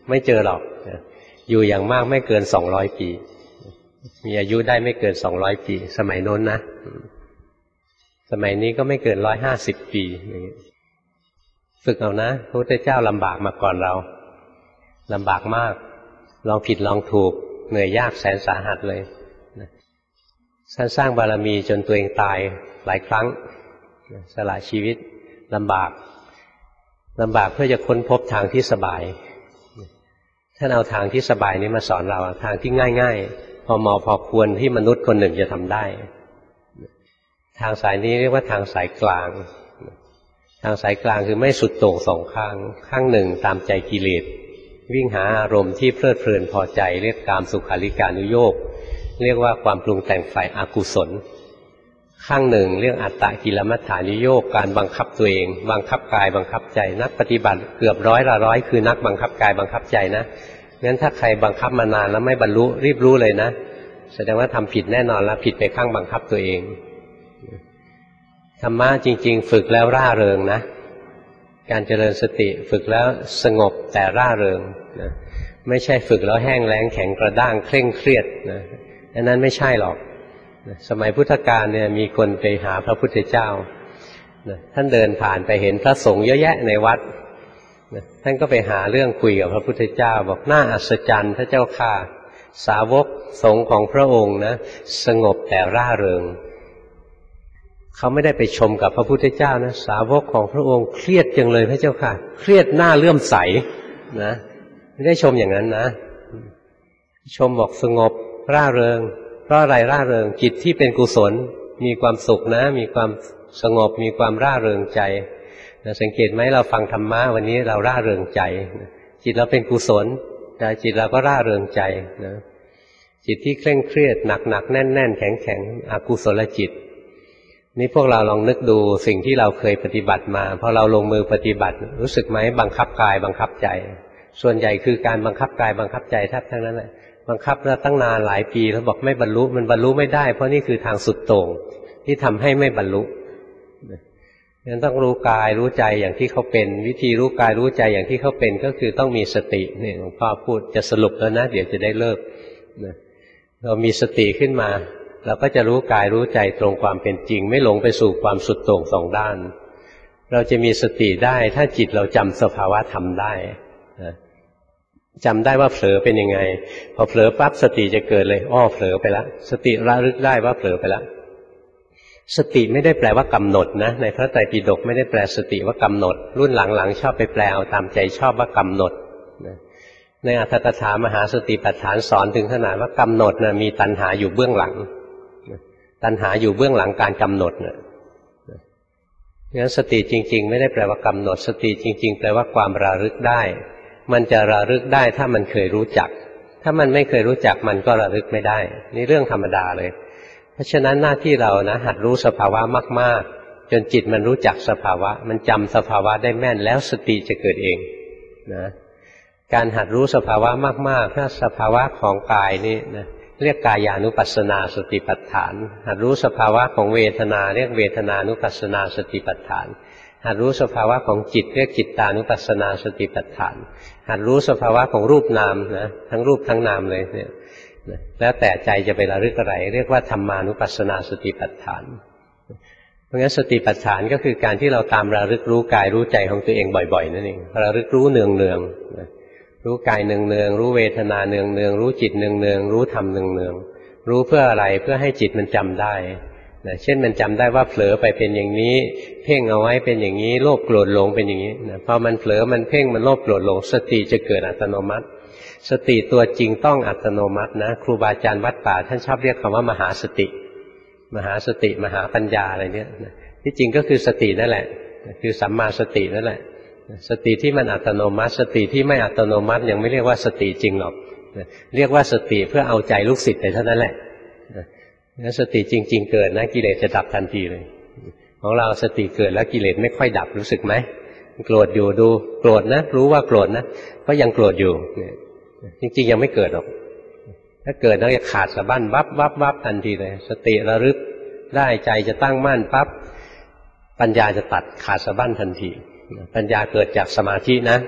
ไม่เจอหรอกอยู่อย่างมากไม่เกิน200 ปีมีอายุได้ไม่เกิน200 ปีสมัยโน้นนะสมัยนี้ก็ไม่เกิน150 ปีฝึกเอานะพระพุทธเจ้าลำบากมาก่อนเราลำบากมากลองผิดลองถูกเหนื่อยยากแสนสาหัสเลยสร้างบารมีจนตัวเองตายหลายครั้งสละชีวิตลำบากเพื่อจะค้นพบทางที่สบายท่านเอาทางที่สบายนี้มาสอนเราทางที่ง่ายๆพอเหมาะพอควรที่มนุษย์คนหนึ่งจะทำได้ทางสายนี้เรียกว่าทางสายกลางทางสายกลางคือไม่สุดโต่งสองข้างข้างหนึ่งตามใจกิเลสวิ่งหาอารมณ์ที่เพลิดเพลินพอใจเรียกกามสุขาริการุโยคเรียกว่าความปรุงแต่งฝ่ายอกุศลข้างหนึ่งเรื่องอัตตกิลมัฏฐานุโยคการบังคับตัวเองบังคับกายบังคับใจนักปฏิบัติเกือบ100คือนักบังคับกายบังคับใจนะงั้นถ้าใครบังคับมานานแล้วไม่บรรลุรีบรู้เลยนะแสดงว่าทำผิดแน่นอนแล้วผิดไปข้างบังคับตัวเองธรรมะจริงๆฝึกแล้วร่าเริงนะการเจริญสติฝึกแล้วสงบแต่ร่าเริงนะไม่ใช่ฝึกแล้วแห้งแล้งแข็งกระด้างเคร่งเครียดนะอันนั้นไม่ใช่หรอกสมัยพุทธกาลเนี่ยมีคนไปหาพระพุทธเจ้าท่านเดินผ่านไปเห็นพระสงฆ์เยอะแยะในวัดท่านก็ไปหาเรื่องคุยกับพระพุทธเจ้าบอกน่าอัศจรรย์พระเจ้าข้าสาวกสงฆ์ของพระองค์นะสงบแต่ร่าเริงเขาไม่ได้ไปชมกับพระพุทธเจ้านะสาวกของพระองค์เครียดจังเลยพระเจ้าค่ะเครียดหน้าเลื่อมใสนะไม่ได้ชมอย่างนั้นนะชมบอกสงบร่าเริงเพราะอะไรร่าเริงจิตที่เป็นกุศลมีความสุขนะมีความสงบมีความร่าเริงใจสังเกตไหมเราฟังธรรมะวันนี้เราร่าเริงใจจิตเราเป็นกุศลแต่จิตเราก็ร่าเริงใจนะจิตที่เคร่งเครียดหนักๆแน่นๆแข็งๆอกุศลจิตนี่พวกเราลองนึกดูสิ่งที่เราเคยปฏิบัติมาพอเราลงมือปฏิบัติรู้สึกไหมบังคับกายบังคับใจส่วนใหญ่คือการบังคับกายบังคับใจแทบทั้งนั้นแหละบังคับแล้วตั้งนานหลายปีแล้วบอกไม่บรรลุมันบรรลุไม่ได้เพราะนี่คือทางสุดโต่งที่ทำให้ไม่บรรลุงั้นต้องรู้กายรู้ใจอย่างที่เขาเป็นวิธีรู้กายรู้ใจอย่างที่เขาเป็นก็คือต้องมีสตินี่หลวงพ่อพูดจะสรุปแล้วนะเดี๋ยวจะได้เลิกเรามีสติขึ้นมาเราก็จะรู้กายรู้ใจตรงความเป็นจริงไม่หลงไปสู่ความสุดโต่งสองด้านเราจะมีสติได้ถ้าจิตเราจำสภาวะธรรมได้จำได้ว่าเผลอเป็นยังไงพอเผลอปั๊บสติจะเกิดเลยอ้อเผลอไปแล้วสติระลึกได้ว่าเผลอไปแล้วสติไม่ได้แปลว่ากำหนดนะในพระไตรปิฎกไม่ได้แปลสติว่ากำหนดรุ่นหลังๆชอบไปแปลเอาตามใจชอบว่ากำหนดในอรรถกถามหาสติปัฏฐานสอนถึงขนาดว่ากำหนดนะมีตัณหาอยู่เบื้องหลังตัณหาอยู่เบื้องหลังการกำหนดนะงั้นสติจริงๆไม่ได้แปลว่ากำหนดสติจริงๆแปลว่าความระลึกได้มันจะระลึกได้ถ้ามันเคยรู้จักถ้ามันไม่เคยรู้จักมันก็ระลึกไม่ได้นี่เรื่องธรรมดาเลยเพราะฉะนั้นหน้าที่เรานะหัดรู้สภาวะมากๆจนจิตมันรู้จักสภาวะมันจำสภาวะได้แม่นแล้วสติจะเกิดเองนะการหัดรู้สภาวะมากๆถ้าสภาวะของกายนี่นะเรียกกายานุปัสสนาสติปัฏฐานหัดรู้สภาวะของเวทนาเรียกเวทนานุปัสสนาสติปัฏฐานหัดรู้สภาวะของจิตเรียกจิตตานุปัสสนาสติปัฏฐานหัดรู้สภาวะของรูปนามนะทั้งรูปทั้งนามเลยเนี่ยแล้วแต่ใจจะไประลึกอะไรเรียกว่าธรรมานุปัสสนาสติปัฏฐานเพราะงั้นสติปัฏฐานก็คือการที่เราตามระลึกรู้กายรู้ใจของตัวเองบ่อยๆนั่นเองระลึกรู้เนืองๆรู้กายเนืองๆรู้เวทนาเนืองๆรู้จิตเนืองๆรู้ธรรมเนืองๆรู้เพื่ออะไรเพื่อให้จิตมันจำได้เช่นมันจำได้ว่าเผลอไปเป็นอย่างนี้เพ่งเอาไว้เป็นอย่างนี้โลภโกรธหลงเป็นอย่างนี้พอมันเผลอมันเพ่งมันโลภโกรธหลงสติจะเกิดอัตโนมัติสติตัวจริงต้องอัตโนมัตินะครูบาอาจารย์วัดป่าท่านชอบเรียกคำว่ามหาสติมหาสติมหาปัญญาอะไรเนี่ยที่จริงก็คือสตินั่นแหละคือสัมมาสตินั่นแหละสติที่มันอัตโนมัติสติที่ไม่อัตโนมัติยังไม่เรียกว่าสติจริงหรอกเรียกว่าสติเพื่อเอาใจลูกศิษย์ไปเท่านั้นแหละแล้วสติจริงๆเกิดนะกิเลสจะดับทันทีเลยของเราสติเกิดแล้วกิเลสไม่ค่อยดับรู้สึกไหมโกรธอยู่ดูโกรธนะรู้ว่าโกรธนะก็ยังโกรธอยู่จริงๆยังไม่เกิดหรอกถ้าเกิดแล้วจะขาดสะบั้นวับทันทีเลยสติระลึกได้ใจจะตั้งมั่นปั๊บปัญญาจะตัดขาดสะบั้นทันทีปัญญาเกิดจากสมาธินะ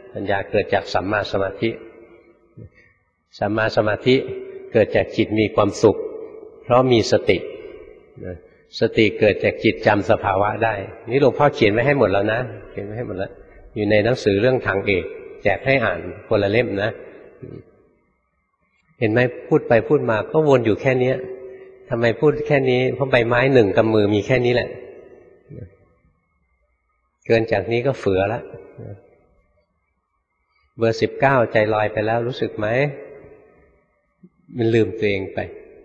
ปัญญาเกิดจากสัมมาสมาธิสัมมาสมาธิเกิดจากจิตมีความสุขเพราะมีสติสติเกิดจากจิตจำสภาวะได้นี่หลวงพ่อเขียนไว้ให้หมดแล้วนะเขียนไว้ให้หมดแล้วอยู่ในหนังสือเรื่องทางเอกแจกให้อ่านคนละเล่มนะเห็นไหมพูดไปพูดมาก็วนอยู่แค่นี้ทำไมพูดแค่นี้เพราะใบไม้หนึ่งกำมือมีแค่นี้แหละเกินจากนี้ก็เฟือแล้วเบอร์19ใจลอยไปแล้วรู้สึกไหมมันลืมตัวเองไป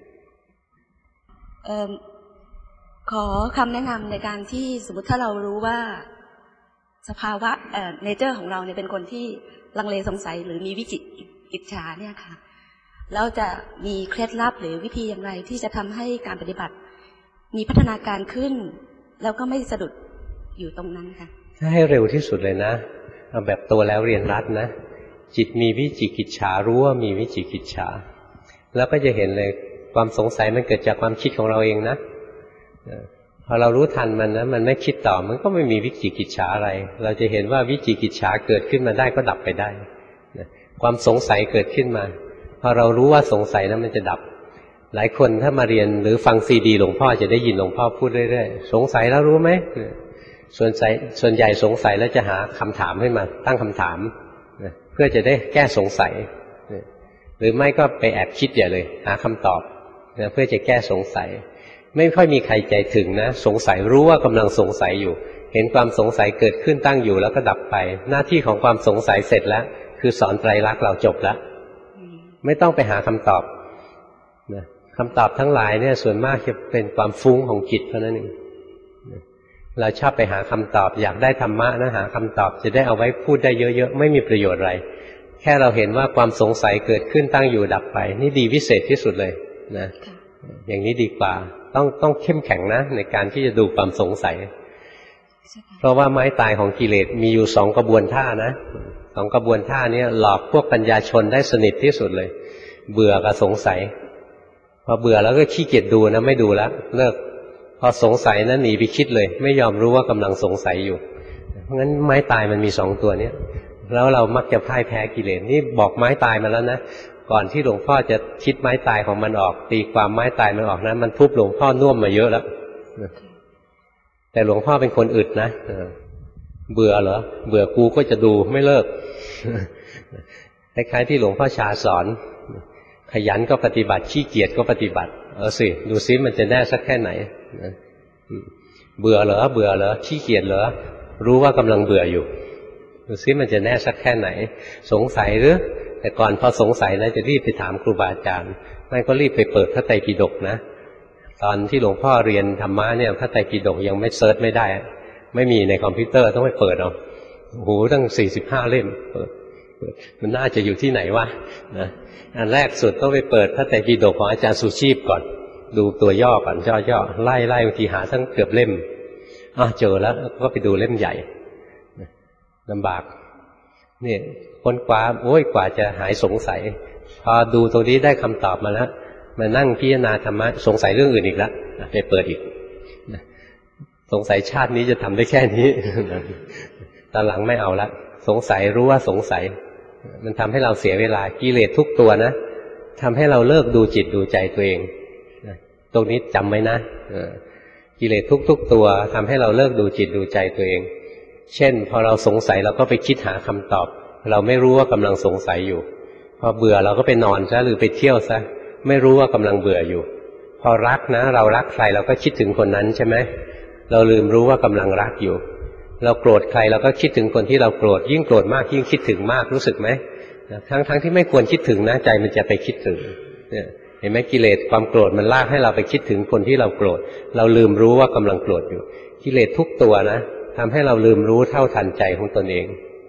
ขอคำแนะนำในการที่สมมติถ้าเรารู้ว่าสภาวะเนเจอร์ของเราเนี่ยเป็นคนที่ลังเลสงสัยหรือมีวิจิกิจฉาเนี่ยค่ะแล้วจะมีเคล็ดลับหรือวิธีอย่างไรที่จะทำให้การปฏิบัติมีพัฒนาการขึ้นแล้วก็ไม่สะดุดอยู่ตรงนั้นค่ะถ้าให้เร็วที่สุดเลยนะเอาแบบโตแล้วเรียนรัดนะจิตมีวิจิกิจฉารู้ว่ามีวิจิกิจฉาแล้วก็จะเห็นเลยความสงสัยมันเกิดจากความคิดของเราเองนะพอเรารู้ทันมันนะมันไม่คิดต่อมันก็ไม่มีวิจิกิจฉาอะไรเราจะเห็นว่าวิจิกิจฉาเกิดขึ้นมาได้ก็ดับไปได้ความสงสัยเกิดขึ้นมาพอเรารู้ว่าสงสัยนั้นมันจะดับหลายคนถ้ามาเรียนหรือฟังซีดีหลวงพ่อจะได้ยินหลวงพ่อพูดเรื่อยๆสงสัยแล้วรู้ไหมส่วนใหญ่สงสัยแล้วจะหาคำถามให้มาตั้งคำถามเพื่อจะได้แก้สงสัยหรือไม่ก็ไปแอบคิดอย่าเลยหาคำตอบเพื่อจะแก้สงสัยไม่ค่อยมีใครใจถึงนะสงสัยรู้ว่ากำลังสงสัยอยู่เห็นความสงสัยเกิดขึ้นตั้งอยู่แล้วก็ดับไปหน้าที่ของความสงสัยเสร็จแล้วคือสอนไตรลักษณ์เราจบแล้วไม่ต้องไปหาคำตอบนะคำตอบทั้งหลายเนี่ยส่วนมากจะเป็นความฟุ้งของจิตเท่านั้นเองเราชอบไปหาคำตอบอยากได้ธรรมะนะหาคำตอบจะได้เอาไว้พูดได้เยอะๆไม่มีประโยชน์อะไรแค่เราเห็นว่าความสงสัยเกิดขึ้นตั้งอยู่ดับไปนี่ดีวิเศษที่สุดเลยนะอย่างนี้ดีกว่าต้องเข้มแข็งนะในการที่จะดูความสงสัยเพราะว่าไม้ตายของกิเลสมีอยู่2กระบวนท่านะ2กระบวนท่านี้หลอกพวกปัญญาชนได้สนิทที่สุดเลยเบื่อกับสงสัยพอเบื่อแล้วก็ขี้เกียจดูนะไม่ดูแล้วเลิกพอสงสัยนะหนีไปคิดเลยไม่ยอมรู้ว่ากำลังสงสัยอยู่เพราะงั้นไม้ตายมันมี2ตัวนี้แล้วเรามักจะพ่ายแพ้กิเลสนี่บอกไม้ตายมาแล้วนะก่อนที่หลวงพ่อจะคิดไม้ตายของมันออกตีความไม้ตายมันออกนะมันทุบหลวงพ่อน่วมมาเยอะแล้วแต่หลวงพ่อเป็นคนอึดนะเบื่อเหรอเบื่อกูก็จะดูไม่เลิกคล้ายๆที่หลวงพ่อชาสอนขยันก็ปฏิบัติขี้เกียจก็ปฏิบัติสิดูซิมันจะแน่สักแค่ไหนเบื่อเหรอเบื่อเหรอขี้เกียจเหรอรู้ว่ากำลังเบื่ออยู่ดูซิมันจะแน่สักแค่ไหนสงสัยหรือแต่ก่อนพอสงสัยนะจะรีบไปถามครูบาอาจารย์ไม่ก็รีบไปเปิดพระไตรปิฎกนะตอนที่หลวงพ่อเรียนธรรมะเนี่ยพระไตรปิฎกยังไม่เซิร์ชไม่ได้ไม่มีในคอมพิวเตอร์ต้องไปเปิดเอาโอ้โหตั้ง45เล่มเปิดมันน่าจะอยู่ที่ไหนวะนะอันแรกสุดต้องไปเปิดพระไตรปิฎกของอาจารย์สุชีพก่อนดูตัวย่อก่อนย่อไล่บางทีหาทั้งเกือบเล่มเจอแล้วก็ไปดูเล่มใหญ่ลำบากเนี่ยค้นคว้าโอ้ยกว่าจะหายสงสัยพอดูตรงนี้ได้คำตอบมาแล้วมานั่งพิจารณาธรรมะสงสัยเรื่องอื่นอีกแล้วไปเปิดอีกสงสัยชาตินี้จะทำได้แค่นี้ตอนหลังไม่เอาละสงสัยรู้ว่าสงสัยมันทำให้เราเสียเวลากิเลสทุกตัวนะทำให้เราเลิกดูจิตดูใจตัวเองตรงนี้จำไว้นะกิเลสทุกตัวทำให้เราเลิกดูจิตดูใจตัวเองเช่นพอเราสงสัยเราก็ไปคิดหาคำตอบเราไม่รู้ว่ากำลังสงสัยอยู่พอเบื่อเราก็ไปนอนซะหรือไปเที่ยวซะไม่รู้ว่ากำลังเบื่ออยู่พอรักนะเรารักใครเราก็คิดถึงคนนั้นใช่ไหมเราลืมรู้ว่ากำลังรักอยู่เราโกรธใครเราก็คิดถึงคนที่เราโกรธยิ่งโกรธมากยิ่งคิดถึงมากรู้สึกไหมทั้งที่ไม่ควรคิดถึงนะใจมันจะไปคิดถึงเนี่ยเห็นไหมกิเลสความโกรธมันลากให้เราไปคิดถึงคนที่เราโกรธเราลืมรู้ว่ากำลังโกรธอยู่กิเลสทุกตัวนะทำให้เราลืมรู้เท่าทันใจของตนเอง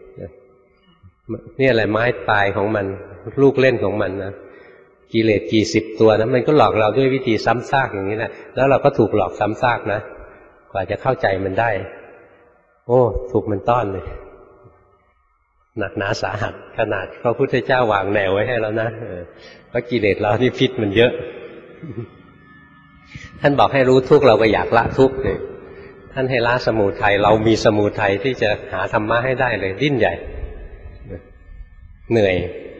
นี่แหละไม้ตายของมันลูกเล่นของมันนะกิเลสกี่สิบตัวนะมันก็หลอกเราด้วยวิธีซ้ำซากอย่างนี้แหละแล้วเราก็ถูกหลอกซ้ำซากนะกว่าจะเข้าใจมันได้โอ้ถูกมันต้อนเลยหนักหนาสาหัสขนาดพระพุทธเจ้าวางแนวไว้ให้แล้วนะเพราะกิเลสเรานี่พิษมันเยอะท่านบอกให้รู้ทุกข์เราก็อยากละทุกข์เลยท่านให้ละสมุทัยเรามีสมุทัยที่จะหาธรรมะให้ได้เลยดิ้นใหญ่เหนื่อย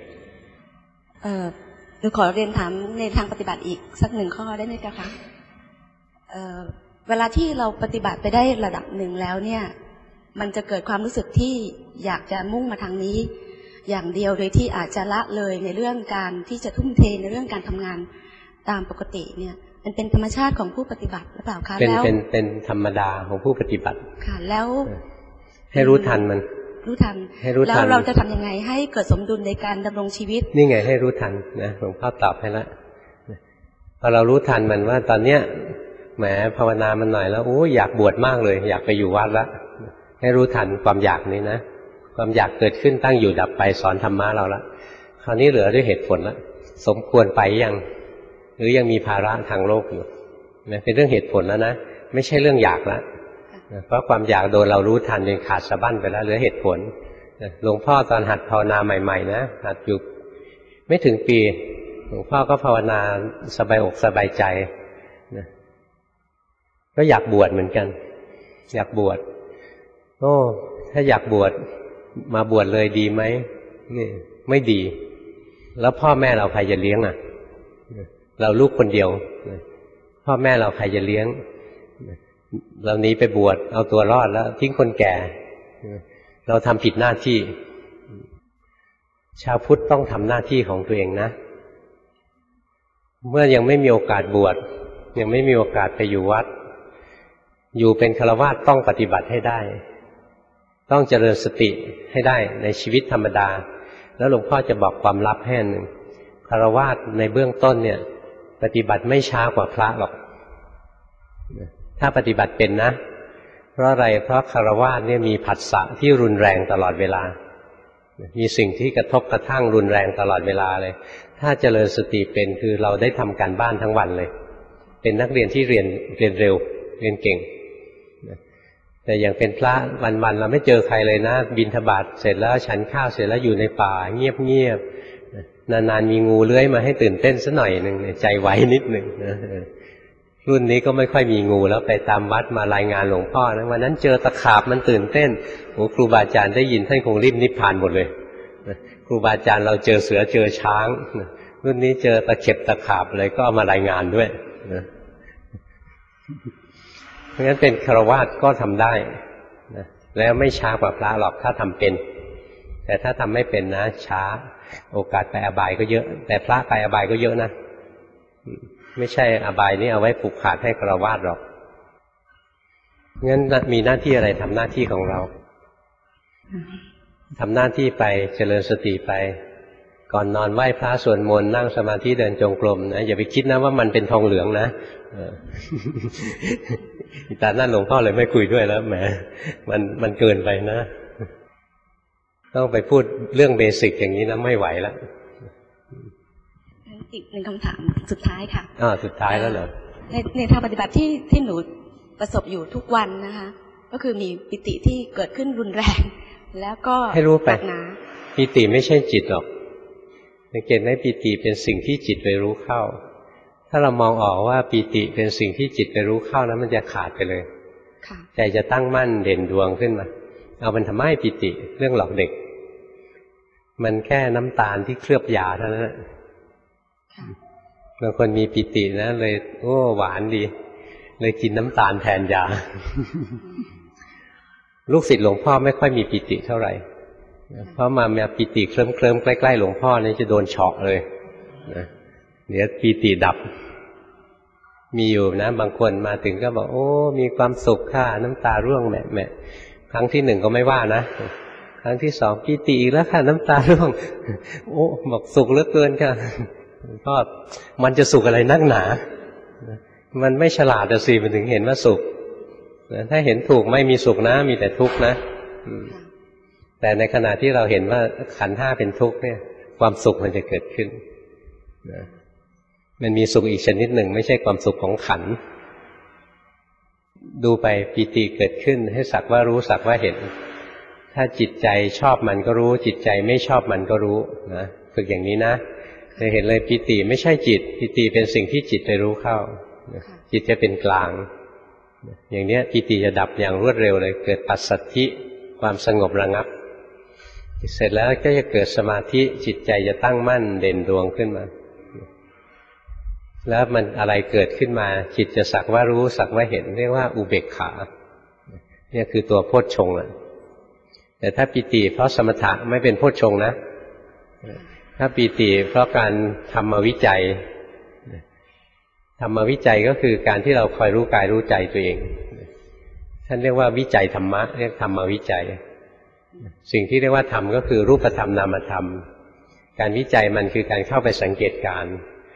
หนูขอเรียนถามในทางปฏิบัติอีกสักหนึ่งข้อได้ไหมเจ้าคะเวลาที่เราปฏิบัติไปได้ระดับหนึ่งแล้วเนี่ยมันจะเกิดความรู้สึกที่อยากจะมุ่งมาทางนี้อย่างเดียวโดยที่อาจจะละเลยในเรื่องการที่จะทุ่มเทในเรื่องการทำงานตามปกติเนี่ยมันเป็นธรรมชาติของผู้ปฏิบัติหรือเปล่าคะแล้วเป็นธรรมดาของผู้ปฏิบัติค่ะแล้วให้รู้ทันมันรู้ทันแล้วเราจะทำยังไงให้เกิดสมดุลในการดำรงชีวิตนี่ไงให้รู้ทันนะหลวงพ่อตอบให้แล้วพอเรารู้ทันมันว่าตอนเนี้ยแหมภาวนามันหน่อยแล้วโอ้อยากบวชมากเลยอยากไปอยู่วัดละให้รู้ทันความอยากนี้นะความอยากเกิดขึ้นตั้งอยู่ดับไปสอนธรรมะเราละคราวนี้เหลือด้วยเหตุผลละสมควรไปยังหรือยังมีภาระทางโลกอยู่เป็นเรื่องเหตุผลแล้วนะไม่ใช่เรื่องอยากแล้วเพราะความอยากโดนเรารู้ทันจนขาดสะบั้นไปแล้วเหลือเหตุผลหลวงพ่อตอนหัดภาวนาใหม่ๆนะหัดอยู่ไม่ถึงปีหลวงพ่อก็ภาวนาสบายอกสบายใจก็อยากบวชเหมือนกันอยากบวชโอ้ถ้าอยากบวชมาบวชเลยดีไหมนี่ไม่ดีแล้วพ่อแม่เราใครจะเลี้ยงอ่ะเราลูกคนเดียวพ่อแม่เราใครจะเลี้ยงเราหนีไปบวชเอาตัวรอดแล้วทิ้งคนแก่เราทำผิดหน้าที่ชาวพุทธต้องทำหน้าที่ของตัวเองนะเมื่อยังไม่มีโอกาสบวชยังไม่มีโอกาสไปอยู่วัดอยู่เป็นฆราวาสต้องปฏิบัติให้ได้ต้องเจริญสติให้ได้ในชีวิตธรรมดาแล้วหลวงพ่อจะบอกความลับให้หนึ่งฆราวาสในเบื้องต้นเนี่ยปฏิบัติไม่ช้ากว่าพระหรอกถ้าปฏิบัติเป็นนะเพราะอะไรเพราะฆราวาสเนี่ยมีผัสสะที่รุนแรงตลอดเวลามีสิ่งที่กระทบกระทั่งรุนแรงตลอดเวลาเลยถ้าเจริญสติเป็นคือเราได้ทำการบ้านทั้งวันเลยเป็นนักเรียนที่เรียนเร็วเรียนเก่งแต่อย่างเป็นพระวันๆเราไม่เจอใครเลยนะบิณฑบาตเสร็จแล้วฉันข้าวเสร็จแล้วอยู่ในป่าเงียบๆนานๆมีงูเลื้อยมาให้ตื่นเต้นสักหน่อยหนึ่งใจไว้นิดหนึ่งรุ่นนี้ก็ไม่ค่อยมีงูแล้วไปตามวัดมารายงานหลวงพ่อนะวันนั้นเจอตะขาบมันตื่นเต้นโอ้ครูบาอาจารย์ได้ยินท่านคงรีบนิพพานหมดเลยครูบาอาจารย์เราเจอเสือเจอช้างรุ่นนี้เจอตะเข็บตะขาบอะไรก็เอามารายงานด้วยเพราะฉะนั้นเป็นฆราวาสก็ทำได้นะแล้วไม่ช้ากว่าพระหรอกถ้าทำเป็นแต่ถ้าทำไม่เป็นนะช้าโอกาสไปอบายก็เยอะแต่พระไปอบายก็เยอะนะไม่ใช่อบายนี้เอาไว้ผูกขาดให้ฆราวาสหรอกงั้นมีหน้าที่อะไรทำหน้าที่ของเราทำหน้าที่ไปเจริญสติไปก่อนนอนไหว้พระสวดมนต์นั่งสมาธิเดินจงกรมนะอย่าไปคิดนะว่ามันเป็นทองเหลืองนะแต่นั่นหลวงพ่อเลยไม่คุยด้วยแล้วแหมมันเกินไปนะต้องไปพูดเรื่องเบสิกอย่างนี้นะไม่ไหวแล้วอีกหนึ่งคำถามสุดท้ายค่ะสุดท้ายแล้วเหรอในทางปฏิบัติที่หนูประสบอยู่ทุกวันนะคะก็คือมีปิติที่เกิดขึ้นรุนแรงแล้วก็ให้รู้ไปปิติไม่ใช่จิตหรอกสังเกตไหมปิติเป็นสิ่งที่จิตไปรู้เข้าถ้าเรามองออกว่าปิติเป็นสิ่งที่จิตไปรู้เข้านั้นมันจะขาดไปเลยใจจะตั้งมั่นเด่นดวงขึ้นมาเอามันทำไมปิติเรื่องหลอกเด็กมันแค่น้ำตาลที่เคลือบยาเท่านั้นบางคนมีปิตินะเลยโอ้หวานดีเลยกินน้ำตาลแทนยา ลูกศิษย์หลวงพ่อไม่ค่อยมีปิติเท่าไหร่เพราะมาปิติเคลิ้มๆใกล้ๆหลวงพ่อนี่จะโดนเฉาะเลยนะเดี๋ยวปิติดับมีอยู่นะบางคนมาถึงก็บอกโอ้มีความสุขค่ะน้ำตาร่วงแหมครั้งที่หนึ่งก็ไม่ว่านะครั้งที่สองปิติอีกแล้วค่ะน้ำตาร่วงโอ้บอกสุขเหลือเกินค่ะก็มันจะสุขอะไรนักหนามันไม่ฉลาดสิมันถึงเห็นว่าสุขถ้าเห็นถูกไม่มีสุขนะมีแต่ทุกข์นะแต่ในขณะที่เราเห็นว่าขันธ์ห้าเป็นทุกข์เนี่ยความสุขมันจะเกิดขึ้นมันมีสุขอีกชนิดหนึ่งไม่ใช่ความสุขของขันธ์ดูไปปิติเกิดขึ้นให้สักว่ารู้สักว่าเห็นถ้าจิตใจชอบมันก็รู้จิตใจไม่ชอบมันก็รู้นะฝึกอย่างนี้นะจะเห็นเลยปิติไม่ใช่จิตปิติเป็นสิ่งที่จิตไปรู้เข้าจิตจะเป็นกลางอย่างนี้ปิติจะดับอย่างรวดเร็วเลยเกิดปัสสัทธิความสงบระงับเสร็จแล้วก็จะเกิดสมาธิจิตใจจะตั้งมั่นเด่นดวงขึ้นมาแล้วมันอะไรเกิดขึ้นมาจิตจะสักว่ารู้สักว่าเห็นเรียกว่าอุเบกขาเนี่ยคือตัวโพชฌงค์แต่ถ้าปิติเพราะสมถะไม่เป็นโพชฌงค์นะถ้าปิติเพราะการทำมาวิจัยก็คือการที่เราคอยรู้กายรู้ใจตัวเองท่านเรียกว่าวิจัยธรรมะเรียกธรรมวิจัยสิ่งที่เรียกว่าธรรมก็คือรูปธรรมนามธรรมการวิจัยมันคือการเข้าไปสังเกตการ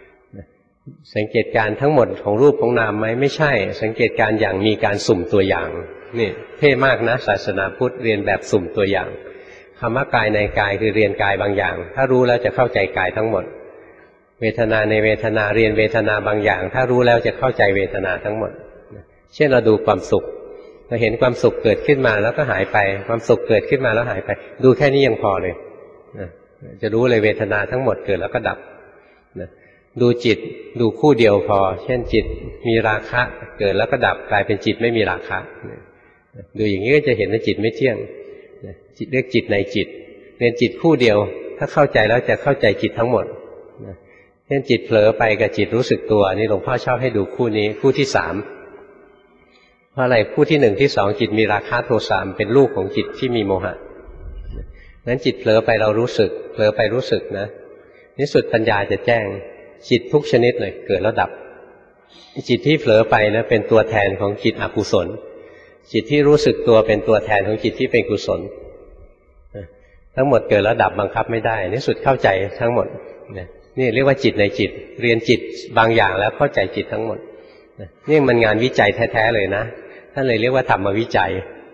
ทั้งหมดของรูปของนามไหมไม่ใช่สังเกตการอย่างมีการสุ่มตัวอย่างนี่เท่มากนะศาสนาพุทธเรียนแบบสุ่มตัวอย่างคำว่ากายในกายคือเรียนกายบางอย่างถ้ารู้แล้วจะเข้าใจกายทั้งหมดเวทนาในเวทนาเรียนเวทนาบางอย่างถ้ารู้แล้วจะเข้าใจเวทนาทั้งหมดเช่นเราดูความสุขเราเห็นความสุขเกิดขึ้นมาแล้วก็หายไปความสุขเกิดขึ้นมาแล้วหายไปดูแค่นี้ยังพอเลยจะรู้เลยเวทนาทั้งหมดเกิดแล้วก็ดับดูจิตดูคู่เดียวพอเช่นจิตมีราคะเกิดแล้วก็ดับกลายเป็นจิตไม่มีราคะดูอย่างนี้ก็จะเห็นว่าจิตไม่เที่ยงจิตเรียกจิตในจิตเรียนจิตคู่เดียวถ้าเข้าใจแล้วจะเข้าใจจิตทั้งหมดเช่นจิตเผลอไปกับจิตรู้สึกตัวนี่หลวงพ่อชอบให้ดูคู่นี้คู่ที่สามเพราะอะไรคู่ที่หนึ่งที่สองจิตมีราคะโทสะเป็นลูกของจิตที่มีโมหะนั้นจิตเผลอไปเรารู้สึกเผลอไปรู้สึกนะในสุดปัญญาจะแจ้งจิตทุกชนิดเลยเกิดแล้วดับจิตที่เผลอไปนะเป็นตัวแทนของจิตอกุศลจิตที่รู้สึกตัวเป็นตัวแทนของจิตที่เป็นกุศลทั้งหมดเกิดแล้วดับบังคับไม่ได้ในสุดเข้าใจทั้งหมดนี่เรียกว่าจิตในจิตเรียนจิตบางอย่างแล้วเข้าใจจิตทั้งหมดนี่มันงานวิจัยแท้ๆเลยนะท่านเลยเรียกว่าธรรมวิจัย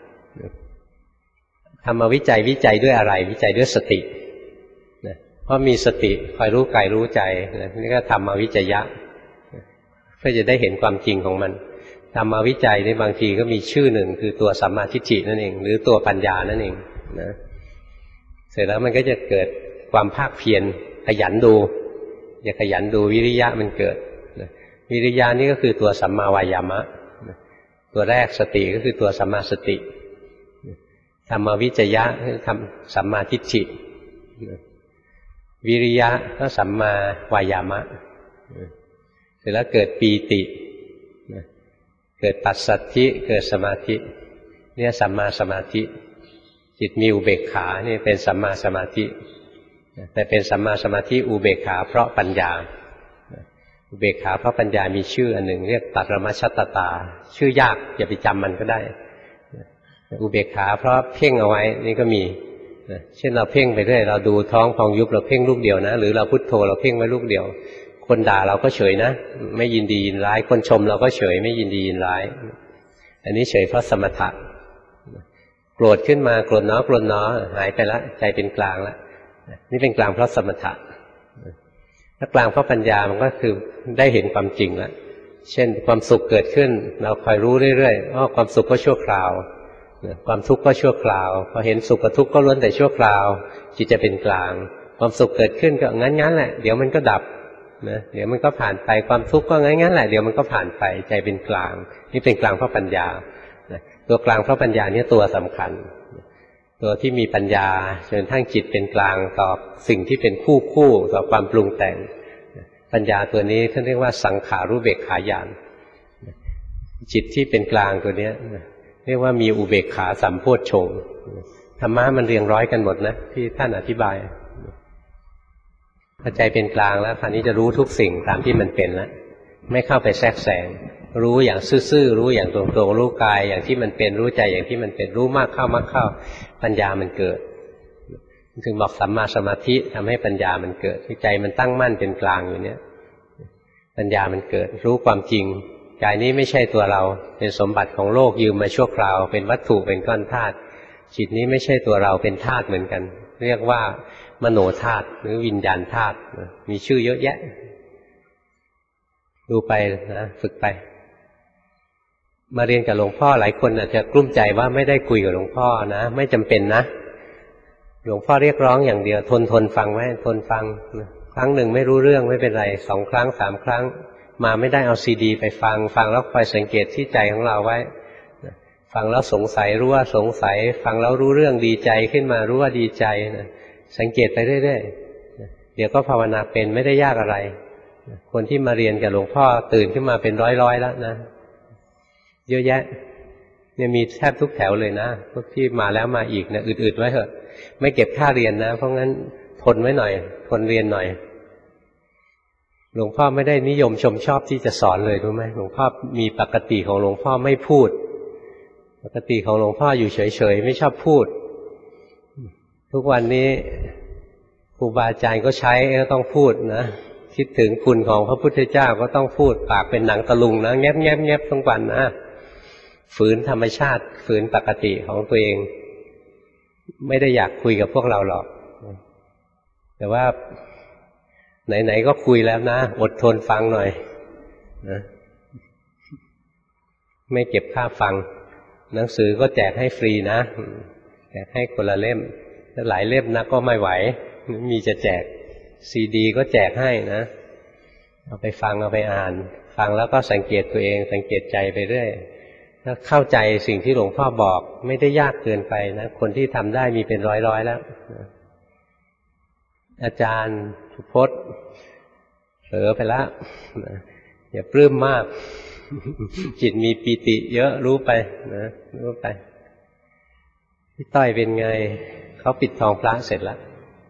ธรรมวิจัยด้วยอะไรวิจัยด้วยสติเพราะมีสติคอยรู้กายรู้ใจนี่ก็ธรรมวิจยะเพื่อจะได้เห็นความจริงของมันธรรมวิจัยนี่บางทีก็มีชื่อหนึ่งคือตัวสัมมาทิฏฐินั่นเองหรือตัวปัญญานั่นเองนะเสร็จแล้วมันก็จะเกิดความภาคเพียรขยันดูอย่าขยันดูวิริยะมันเกิดวิริยะนี่ก็คือตัวสัมมาวายามะตัวแรกสติก็คือตัวสัมมาสติธรรมวิจยะคือทำสัมมาทิฏฐิวิริยะก็สัมมาวายามะเสร็จแล้วเกิดปีติเกิดปัสสัทธิเกิดสมาธิเนี่ยสัมมาสมาธิจิตมีอุเบกขานี่เป็นสัมมาสมาธิแต่เป็นสัมมาสมาธิอุเบกขาเพราะปัญญาอุเบกขาเพราะปัญญามีชื่ออันหนึ่งเรียกปัรมัชชตตาชื่อยากอย่าไปจำมันก็ได้อุเบกขาเพราะเพ่งเอาไว้นี่ก็มีเช่นเราเพ่งไปเรื่อยเราดูท้องพองยุบเราเพ่งลูกเดียวนะหรือเราพุทโธเราเพ่งไว้ลูกเดียวคนด่าเราก็เฉยนะไม่ยินดียินร้ายคนชมเราก็เฉยไม่ยินดียินร้ายอันนี้เฉยเพราะสมถะโกรธขึ้นมาโกรธน้อหายไปแล้วใจเป็นกลางแล้วนี่เป็นกลางเพราะสมถะถ้ากลางเพราะปัญญามันก็คือได้เห็นความจริงแล้วเช่นความสุขเกิดขึ้นเราคอยรู้เรื่อยๆความสุขก็ชั่วคราวความทุกข์ก็ชั่วคราวพอเห็นสุขกับทุกข์ก็ล้วนแต่ชั่วคราวจิตจะเป็นกลางความสุขเกิดขึ้นก็งั้นแหละเดี๋ยวมันก็ดับนะเดี๋ยวมันก็ผ่านไปความทุกข์ก็งั้นแหละเดี๋ยวมันก็ผ่านไปใจเป็นกลางนี่เป็นกลางเพราะปัญญาตัวกลางเพราะปัญญานี่ตัวสำคัญตัวที่มีปัญญาจนทั้งจิตเป็นกลางต่อสิ่งที่เป็นคู่ต่อความปรุงแต่งปัญญาตัวนี้ท่านเรียกว่าสังขารุเบกขาญาณจิตที่เป็นกลางตัวนี้เรียกว่ามีอุเบกขาสัมโพชฌงค์ธรรมะมันเรียงร้อยกันหมดนะที่ท่านอธิบายพอใจเป็นกลางแล้วคราวนี้จะรู้ทุกสิ่งตามที่มันเป็นแล้วไม่เข้าไปแทรกแซงรู้อย่างซื่อๆรู้อย่างตรงๆรู้กายอย่างที่มันเป็นรู้ใจอย่างที่มันเป็นรู้มากเข้ปัญญามันเกิดถึงบอกสัมมาสมาธิทำให้ปัญญามันเกิดใจมันตั้งมั่นเป็นกลางอยู่เนี่ยปัญญามันเกิดรู้ความจริงกายนี้ไม่ใช่ตัวเราเป็นสมบัติของโลกยืมมาชั่วคราวเป็นวัตถุเป็นก้อนธาตุจิตนี้ไม่ใช่ตัวเราเป็นธาตุเหมือนกันเรียกว่ามโนธาตุหรือวิญญาณธาตุมีชื่อเยอะแยะดูไปนะฝึกไปมาเรียนกับหลวงพ่อหลายคนอาจจะกลุ้มใจว่าไม่ได้คุยกับหลวงพ่อนะไม่จำเป็นนะหลวงพ่อเรียกร้องอย่างเดียวทนฟังไว้ทนฟังครั้งหนึ่งไม่รู้เรื่องไม่เป็นไร2 ครั้ง 3 ครั้งมาไม่ได้เอาซีดีไปฟังแล้วคอยสังเกตที่ใจของเราไว้ฟังแล้วสงสัยรู้ว่าสงสัยฟังแล้วรู้เรื่องดีใจขึ้นมารู้ว่าดีใจนะสังเกตไปเรื่อยๆเดี๋ยวก็ภาวนาเป็นไม่ได้ยากอะไรคนที่มาเรียนกับหลวงพ่อตื่นขึ้นมาเป็นร้อยๆแล้วนะเยอะแยะเนี่ยมีแทบทุกแถวเลยนะพวกที่มาแล้วมาอีกนะอึดๆไว้เถอะไม่เก็บค่าเรียนนะเพราะงั้นทนไว้หน่อยทนเรียนหน่อยหลวงพ่อไม่ได้นิยมชมชอบที่จะสอนเลยรู้ไหมหลวงพ่อมีปกติของหลวงพ่อไม่พูดปกติของหลวงพ่ออยู่เฉยๆไม่ชอบพูดทุกวันนี้ครูบาอาจารย์ก็ใช้ก็ต้องพูดนะคิดถึงคุณของพระพุทธเจ้าก็ต้องพูดปากเป็นหนังตะลุงนะแงบแงบแงบทั้งวันนะฝืนธรรมชาติฝืนปกติของตัวเองไม่ได้อยากคุยกับพวกเราหรอกแต่ว่าไหนๆก็คุยแล้วนะอดทนฟังหน่อยนะไม่เก็บค่าฟังหนังสือก็แจกให้ฟรีนะแจกให้คนละเล่มถ้าหลายเล่มนะก็ไม่ไหวมีจะแจกซีดีก็แจกให้นะเอาไปฟังเอาไปอ่านฟังแล้วก็สังเกตตัวเองสังเกตใจไปเรื่อยถ้าเข้าใจสิ่งที่หลวงพ่อบอกไม่ได้ยากเกินไปนะคนที่ทำได้มีเป็นร้อยๆแล้วอาจารย์สุพจน์เผลอไปแล้วอย่าปลื้มมากจิตมีปีติเยอะรู้ไปนะรู้ไปพี่ต้อยเป็นไงเขาปิดทองพระเสร็จแล้ว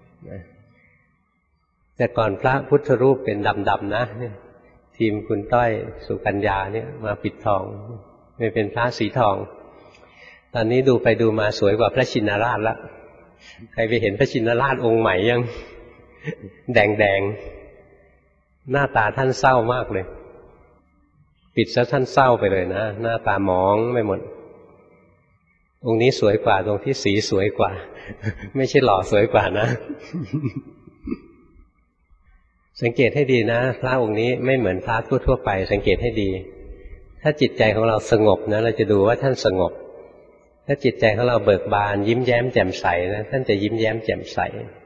แต่ก่อนพระพุทธรูปเป็นดำๆนะทีมคุณต้อยสุกัญญาเนี่ยมาปิดทองไม่เป็นพระสีทองตอนนี้ดูไปดูมาสวยกว่าพระชินราชแล้วใครไปเห็นพระชินราชองค์ใหม่ยังแดงๆหน้าตาท่านเศร้ามากเลยปิดซะท่านเศร้าไปเลยนะหน้าตาหมองไปหมดองค์นี้สวยกว่าตรงที่สีสวยกว่าไม่ใช่หล่อสวยกว่านะสังเกตให้ดีนะพระองค์นี้ไม่เหมือนพระทั่วๆไปสังเกตให้ดีถ้าจิตใจของเราสงบนะเราจะดูว่าท่านสงบถ้าจิตใจของเราเบิกบานยิ้มแย้มแจ่มใสนะท่านจะยิ้มแย้มแจ่มใส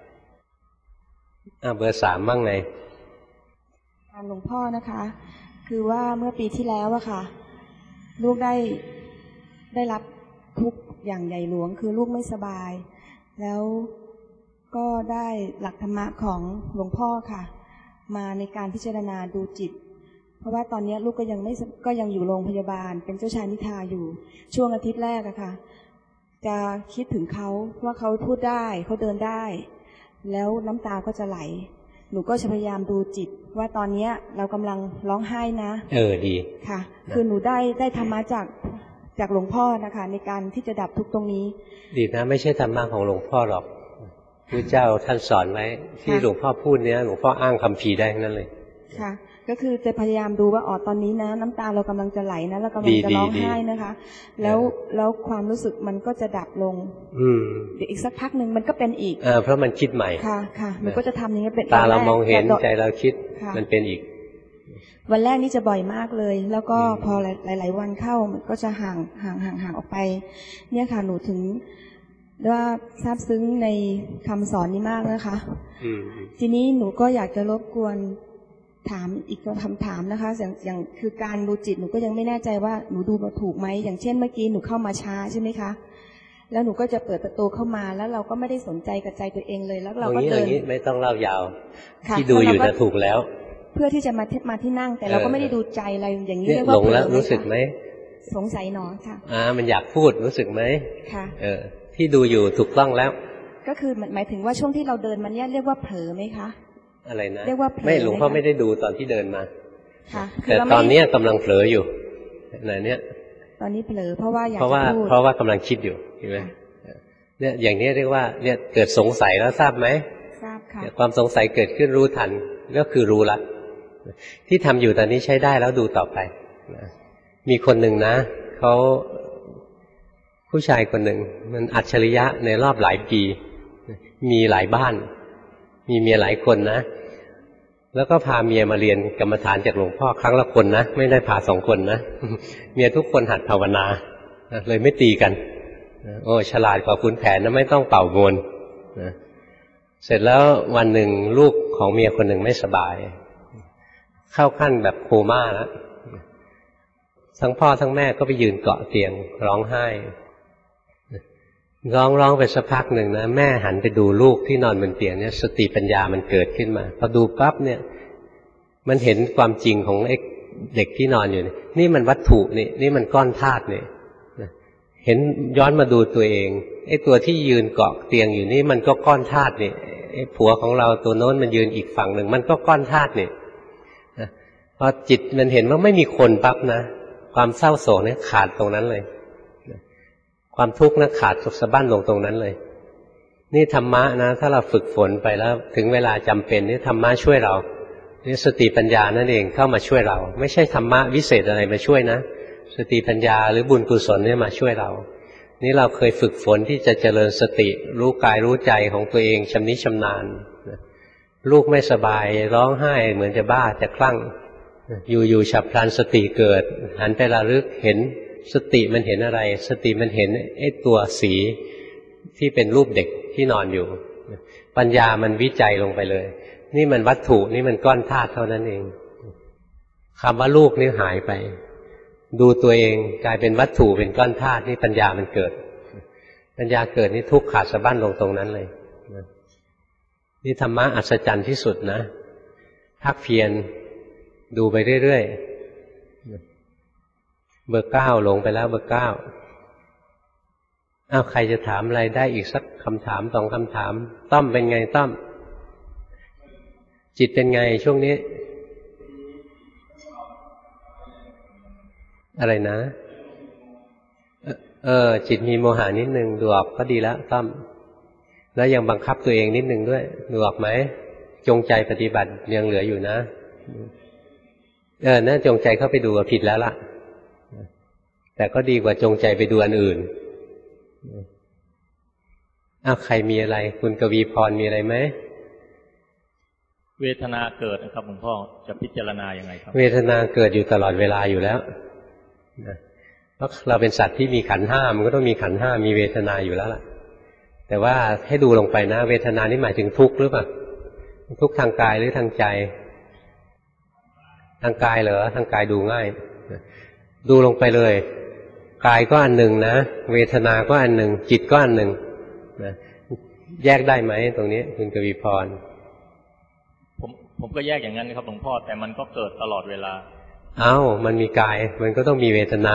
เบอร์ 3บ้างไงหลวงพ่อนะคะคือว่าเมื่อปีที่แล้วอะค่ะลูกได้รับทุกข์อย่างใหญ่หลวงคือลูกไม่สบายแล้วก็ได้หลักธรรมะของหลวงพ่อค่ะมาในการพิจารณาดูจิตเพราะว่าตอนนี้ลูกก็ยังอยู่โรงพยาบาลเป็นเจ้าชายนิทราอยู่ช่วงอาทิตย์แรกอะค่ะจะคิดถึงเขาว่าเขาพูดได้เขาเดินได้แล้วน้ำตาก็จะไหลหนูก็จะพยายามดูจิตว่าตอนนี้เรากำลังร้องไห้นะดีค่ะคือหนูได้ธรรมะจากหลวงพ่อนะคะในการที่จะดับทุกข์ตรงนี้ดีนะไม่ใช่ธรรมะของหลวงพ่อหรอกพระเจ้าท่านสอนไว้ที่หลวงพ่อพูดเนี้ยหลวงพ่ออ้างคัมภีร์ได้นั่นเลยค่ะก็คือจะพยายามดูว่าตอนนี้นะน้ำตาเรากำลังจะไหลนะเรากำลังจะร้องไห้นะคะแล้วความรู้สึกมันก็จะดับลงเดี๋ยวอีกสักพักหนึ่งมันก็เป็นอีกเพราะมันคิดใหม่ค่ะมันก็จะทำอย่างนี้เป็นตาเรามองเห็นใจเราคิดมันเป็นอีกวันแรกนี่จะบ่อยมากเลยแล้วก็พอหลายๆวันเข้ามันก็จะห่างออกไปเนี่ยค่ะหนูถึงว่าซาบซึ้งในคำสอนนี้มากนะคะทีนี้หนูก็อยากจะรบกวนถามอีกคำถามนะคะอย่างคือการดูจิตหนูก็ยังไม่แน่ใจว่าหนูดูมาถูกไหมอย่างเช่นเมื่อกี้หนูเข้ามาช้าใช่ไหมคะแล้วหนูก็จะเปิดประตูเข้ามาแล้วเราก็ไม่ได้สนใจกับใจตัวเองเลยแล้วเราก็เดินไม่ต้องเล่ายาวที่ดูอยู่จะถูกแล้วเพื่อที่จะมาที่นั่งแต่เราก็ไม่ได้ดูใจอะไรอย่างนี้เรียกว่าหลงแล้วรู้สึกไหมสงสัยหนอค่ะมันอยากพูดรู้สึกไหมค่ะที่ดูอยู่ถูกต้องแล้วก็คือหมายถึงว่าช่วงที่เราเดินมาเนี่ยเรียกว่าเผลอไหมคะอะไรนะเรียกว่าเผลอไม่หลวงพ่อไม่ได้ดูตอนที่เดินมาค่ะแต่ตอนนี้กำลังเผลออยู่ไหนเนี่ยตอนนี้เผลอเพราะว่าอยากพูดเพราะว่ากำลังคิดอยู่เห็นไหมเนี่ยอย่างนี้เรียกว่าเนี่ยเกิดสงสัยแล้วทราบไหมทราบค่ะความสงสัยเกิดขึ้นรู้ทันก็คือรู้ละที่ทำอยู่ตอนนี้ใช้ได้แล้วดูต่อไปมีคนหนึ่งนะเขาผู้ชายคนหนึ่งมันอัจฉริยะในรอบหลายปีมีหลายบ้านมีเมียหลายคนนะแล้วก็พาเมียมาเรียนกรรมฐานจากหลวงพ่อครั้งละคนนะไม่ได้พา2 คนนะเมียทุกคนหัดภาวนาเลยไม่ตีกันโอ้ฉลาดกว่าคุณแผนนะไม่ต้องเป่าโมนเสร็จแล้ววันหนึ่งลูกของเมียคนหนึ่งไม่สบายเข้าขั้นแบบโคม่าแล้วทั้งพ่อทั้งแม่ก็ไปยืนเกาะเตียงร้องไห้ร้องไปสักพักหนึ่งนะแม่หันไปดูลูกที่นอนบนเตียงเนี่ยสติปัญญามันเกิดขึ้นมาพอดูปั๊บเนี่ยมันเห็นความจริงของไอ้เด็กที่นอนอยู่นี่มันวัตถุนี่มันก้อนธาตุนี่เห็นย้อนมาดูตัวเองไอ้ตัวที่ยืนเกาะเตียงอยู่นี่มันก็ก้อนธาตุนี่ไอ้ผัวของเราตัวโน้นมันยืนอีกฝั่งหนึ่งมันก็ก้อนธาตุนี่พอจิตมันเห็นว่าไม่มีคนปั๊บนะความเศร้าโศกเนี่ยขาดตรงนั้นเลยความทุกข์นะขาดสะบั้นลงตรงนั้นเลยนี่ธรรมะนะถ้าเราฝึกฝนไปแล้วถึงเวลาจำเป็นนี่ธรรมะช่วยเรานี่สติปัญญานั่นเองเข้ามาช่วยเราไม่ใช่ธรรมะวิเศษอะไรมาช่วยนะสติปัญญาหรือบุญกุศลเนี่ยมาช่วยเรานี่เราเคยฝึกฝนที่จะเจริญสติรู้กายรู้ใจของตัวเองชำนิชำนาญลูกไม่สบายร้องไห้เหมือนจะบ้าจะคลั่งอยู่ฉับพลันสติเกิดหันไประลึกเห็นสติมันเห็นอะไรสติมันเห็นไอ้ตัวสีที่เป็นรูปเด็กที่นอนอยู่ปัญญามันวิจัยลงไปเลยนี่มันวัตถุนี่มันก้อนธาตุเท่านั้นเองคำว่าลูกนี่หายไปดูตัวเองกลายเป็นวัตถุเป็นก้อนธาตุนี่ปัญญามันเกิดปัญญาเกิดนี่ทุกข์ขาดสะบั้นลงตรงนั้นเลยนี่ธรรมะอัศจรรย์ที่สุดนะภาคเพียรดูไปเรื่อยๆเบอร์9ลงไปแล้วเบอร์9อ้าวใครจะถามอะไรได้อีกสักคำถาม2คำถามต้อมเป็นไงต้อมจิตเป็นไงช่วงนี้อะไรนะจิตมีโมหะนิดนึงดูออกก็ดีแล้วต้อมแล้วยังบังคับตัวเองนิดนึงด้วยดูออกไหมจงใจปฏิบัติยังเหลืออยู่นะน่าจงใจเข้าไปดูผิดแล้วล่ะแต่ก็ดีกว่าจงใจไปดูอันอื่นใครมีอะไรคุณกวีพรมีอะไรไหมเวทนาเกิดนะครับหลวงพ่อจะพิจารณายังไงครับเวทนาเกิดอยู่ตลอดเวลาอยู่แล้วเพราะเราเป็นสัตว์ที่มีขันธ์ห้ามันก็ต้องมีขันธ์ห้ามีเวทนาอยู่แล้วล่ะแต่ว่าให้ดูลงไปนะเวทนานี่หมายถึงทุกข์หรือเปล่าทุกข์ทางกายหรือทางใจทางกายเหรอทางกายดูง่ายดูลงไปเลยกายก็อันหนึ่งนะเวทนาก็อันหนึ่งจิตก็อันหนึ่งนะแยกได้ไหมตรงนี้คุณกวีพรผมก็แยกอย่างนั้นครับหลวงพ่อแต่มันก็เกิดตลอดเวลามันมีกายมันก็ต้องมีเวทนา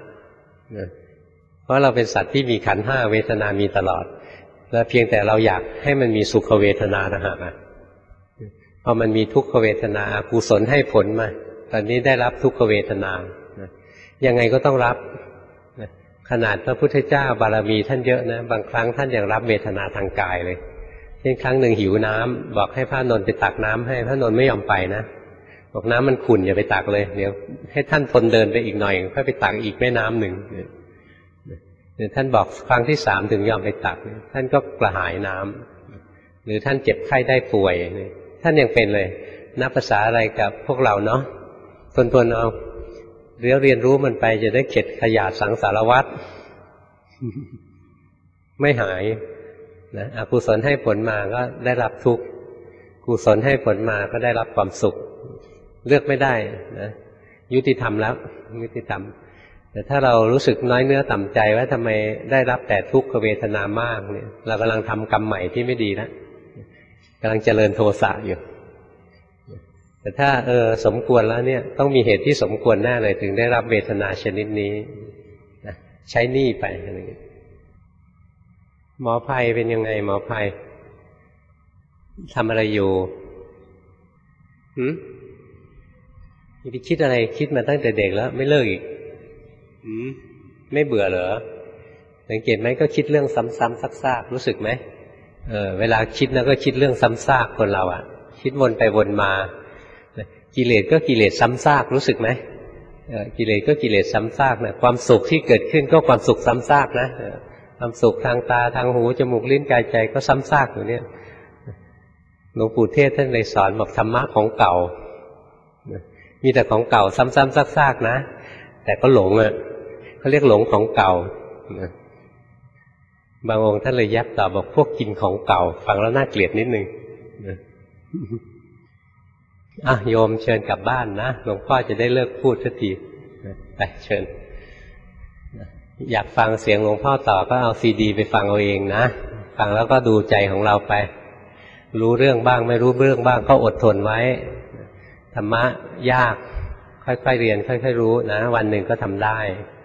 เพราะเราเป็นสัตว์ที่มีขันธ์ห้าเวทนามีตลอดแล้วเพียงแต่เราอยากให้มันมีสุขเวทนานะฮะพอมันมีทุกขเวทนาอกุศลให้ผลมาตอนนี้ได้รับทุกขเวทนายังไงก็ต้องรับขนาดพระพุทธเจ้าบารมีท่านเยอะนะบางครั้งท่านยังรับเวทนาทางกายเลยเช่นครั้งหนึ่งหิวน้ำบอกให้พระนนท์ไปตักน้ำให้พระนนท์ไม่ยอมไปนะบอกน้ำมันขุ่นอย่าไปตักเลยเดี๋ยวให้ท่านทนเดินไปอีกหน่อยค่อยไปตักอีกแม่น้ำหนึ่งเดี๋ยวท่านบอกครั้งที่3ถึงยอมไปตักท่านก็กระหายน้ำหรือท่านเจ็บไข้ได้ป่วยท่านยังเป็นเลยนับภาษาอะไรกับพวกเราเนาะทนเอาเรียนรู้มันไปจะได้เข็ดขยาดสังสารวัฏไม่หายนะอกุศลให้ผลมาก็ได้รับทุกข์กุศลให้ผลมาก็ได้รับความสุขเลือกไม่ได้นะยุติธรรมแล้วยุติธรรมแต่ถ้าเรารู้สึกน้อยเนื้อต่ำใจว่าทำไมได้รับแต่ทุกขเวทนามากเนี่ยเรากำลังทำกรรมใหม่ที่ไม่ดีนะกำลังเจริญโทสะอยู่แต่ถ้าสมควรแล้วเนี่ยต้องมีเหตุที่สมควรแน่เลยถึงได้รับเวทนาชนิดนี้นะใช้หนี้ไปอะไรอย่างนี้หมอภัยเป็นยังไงหมอภัยทำอะไรอยู่ไปคิดอะไรคิดมาตั้งแต่เด็กแล้วไม่เลิกอีกไม่เบื่อเหรอสังเกตไหมก็คิดเรื่องซ้ำๆซากๆรู้สึกไหมเวลาคิดนะก็คิดเรื่องซ้ำซากคนเราอ่ะคิดวนไปวนมากิเลสก็กิเลสซ้ำซากรู้สึกไหมกิเลสก็กิเลสซ้ำซากนะความสุขที่เกิดขึ้นก็ความสุขซ้ำซากนะความสุขทางตาทางหูจมูกลิ้นกายใจก็ซ้ำซากอยู่เนี่ยหลวงปู่เทศท่านเลยสอนบอกธรรมะของเก่ามีแต่ของเก่าซ้ำๆซากๆนะแต่ก็หลงอ่ะเขาเรียกหลงของเก่าบางองค์ท่านเลยยับตอบบอกพวกกินของเก่าฟังแล้วน่าเกลียดนิดนึงโยมเชิญกลับบ้านนะหลวงพ่อจะได้เลิกพูดสักทีไปเชิญอยากฟังเสียงหลวงพ่อต่อก็เอาซีดีไปฟังเอาเองนะฟังแล้วก็ดูใจของเราไปรู้เรื่องบ้างไม่รู้เรื่องบ้างก็อดทนไว้ธรรมะยากค่อยๆเรียนค่อยๆรู้นะวันหนึ่งก็ทำได้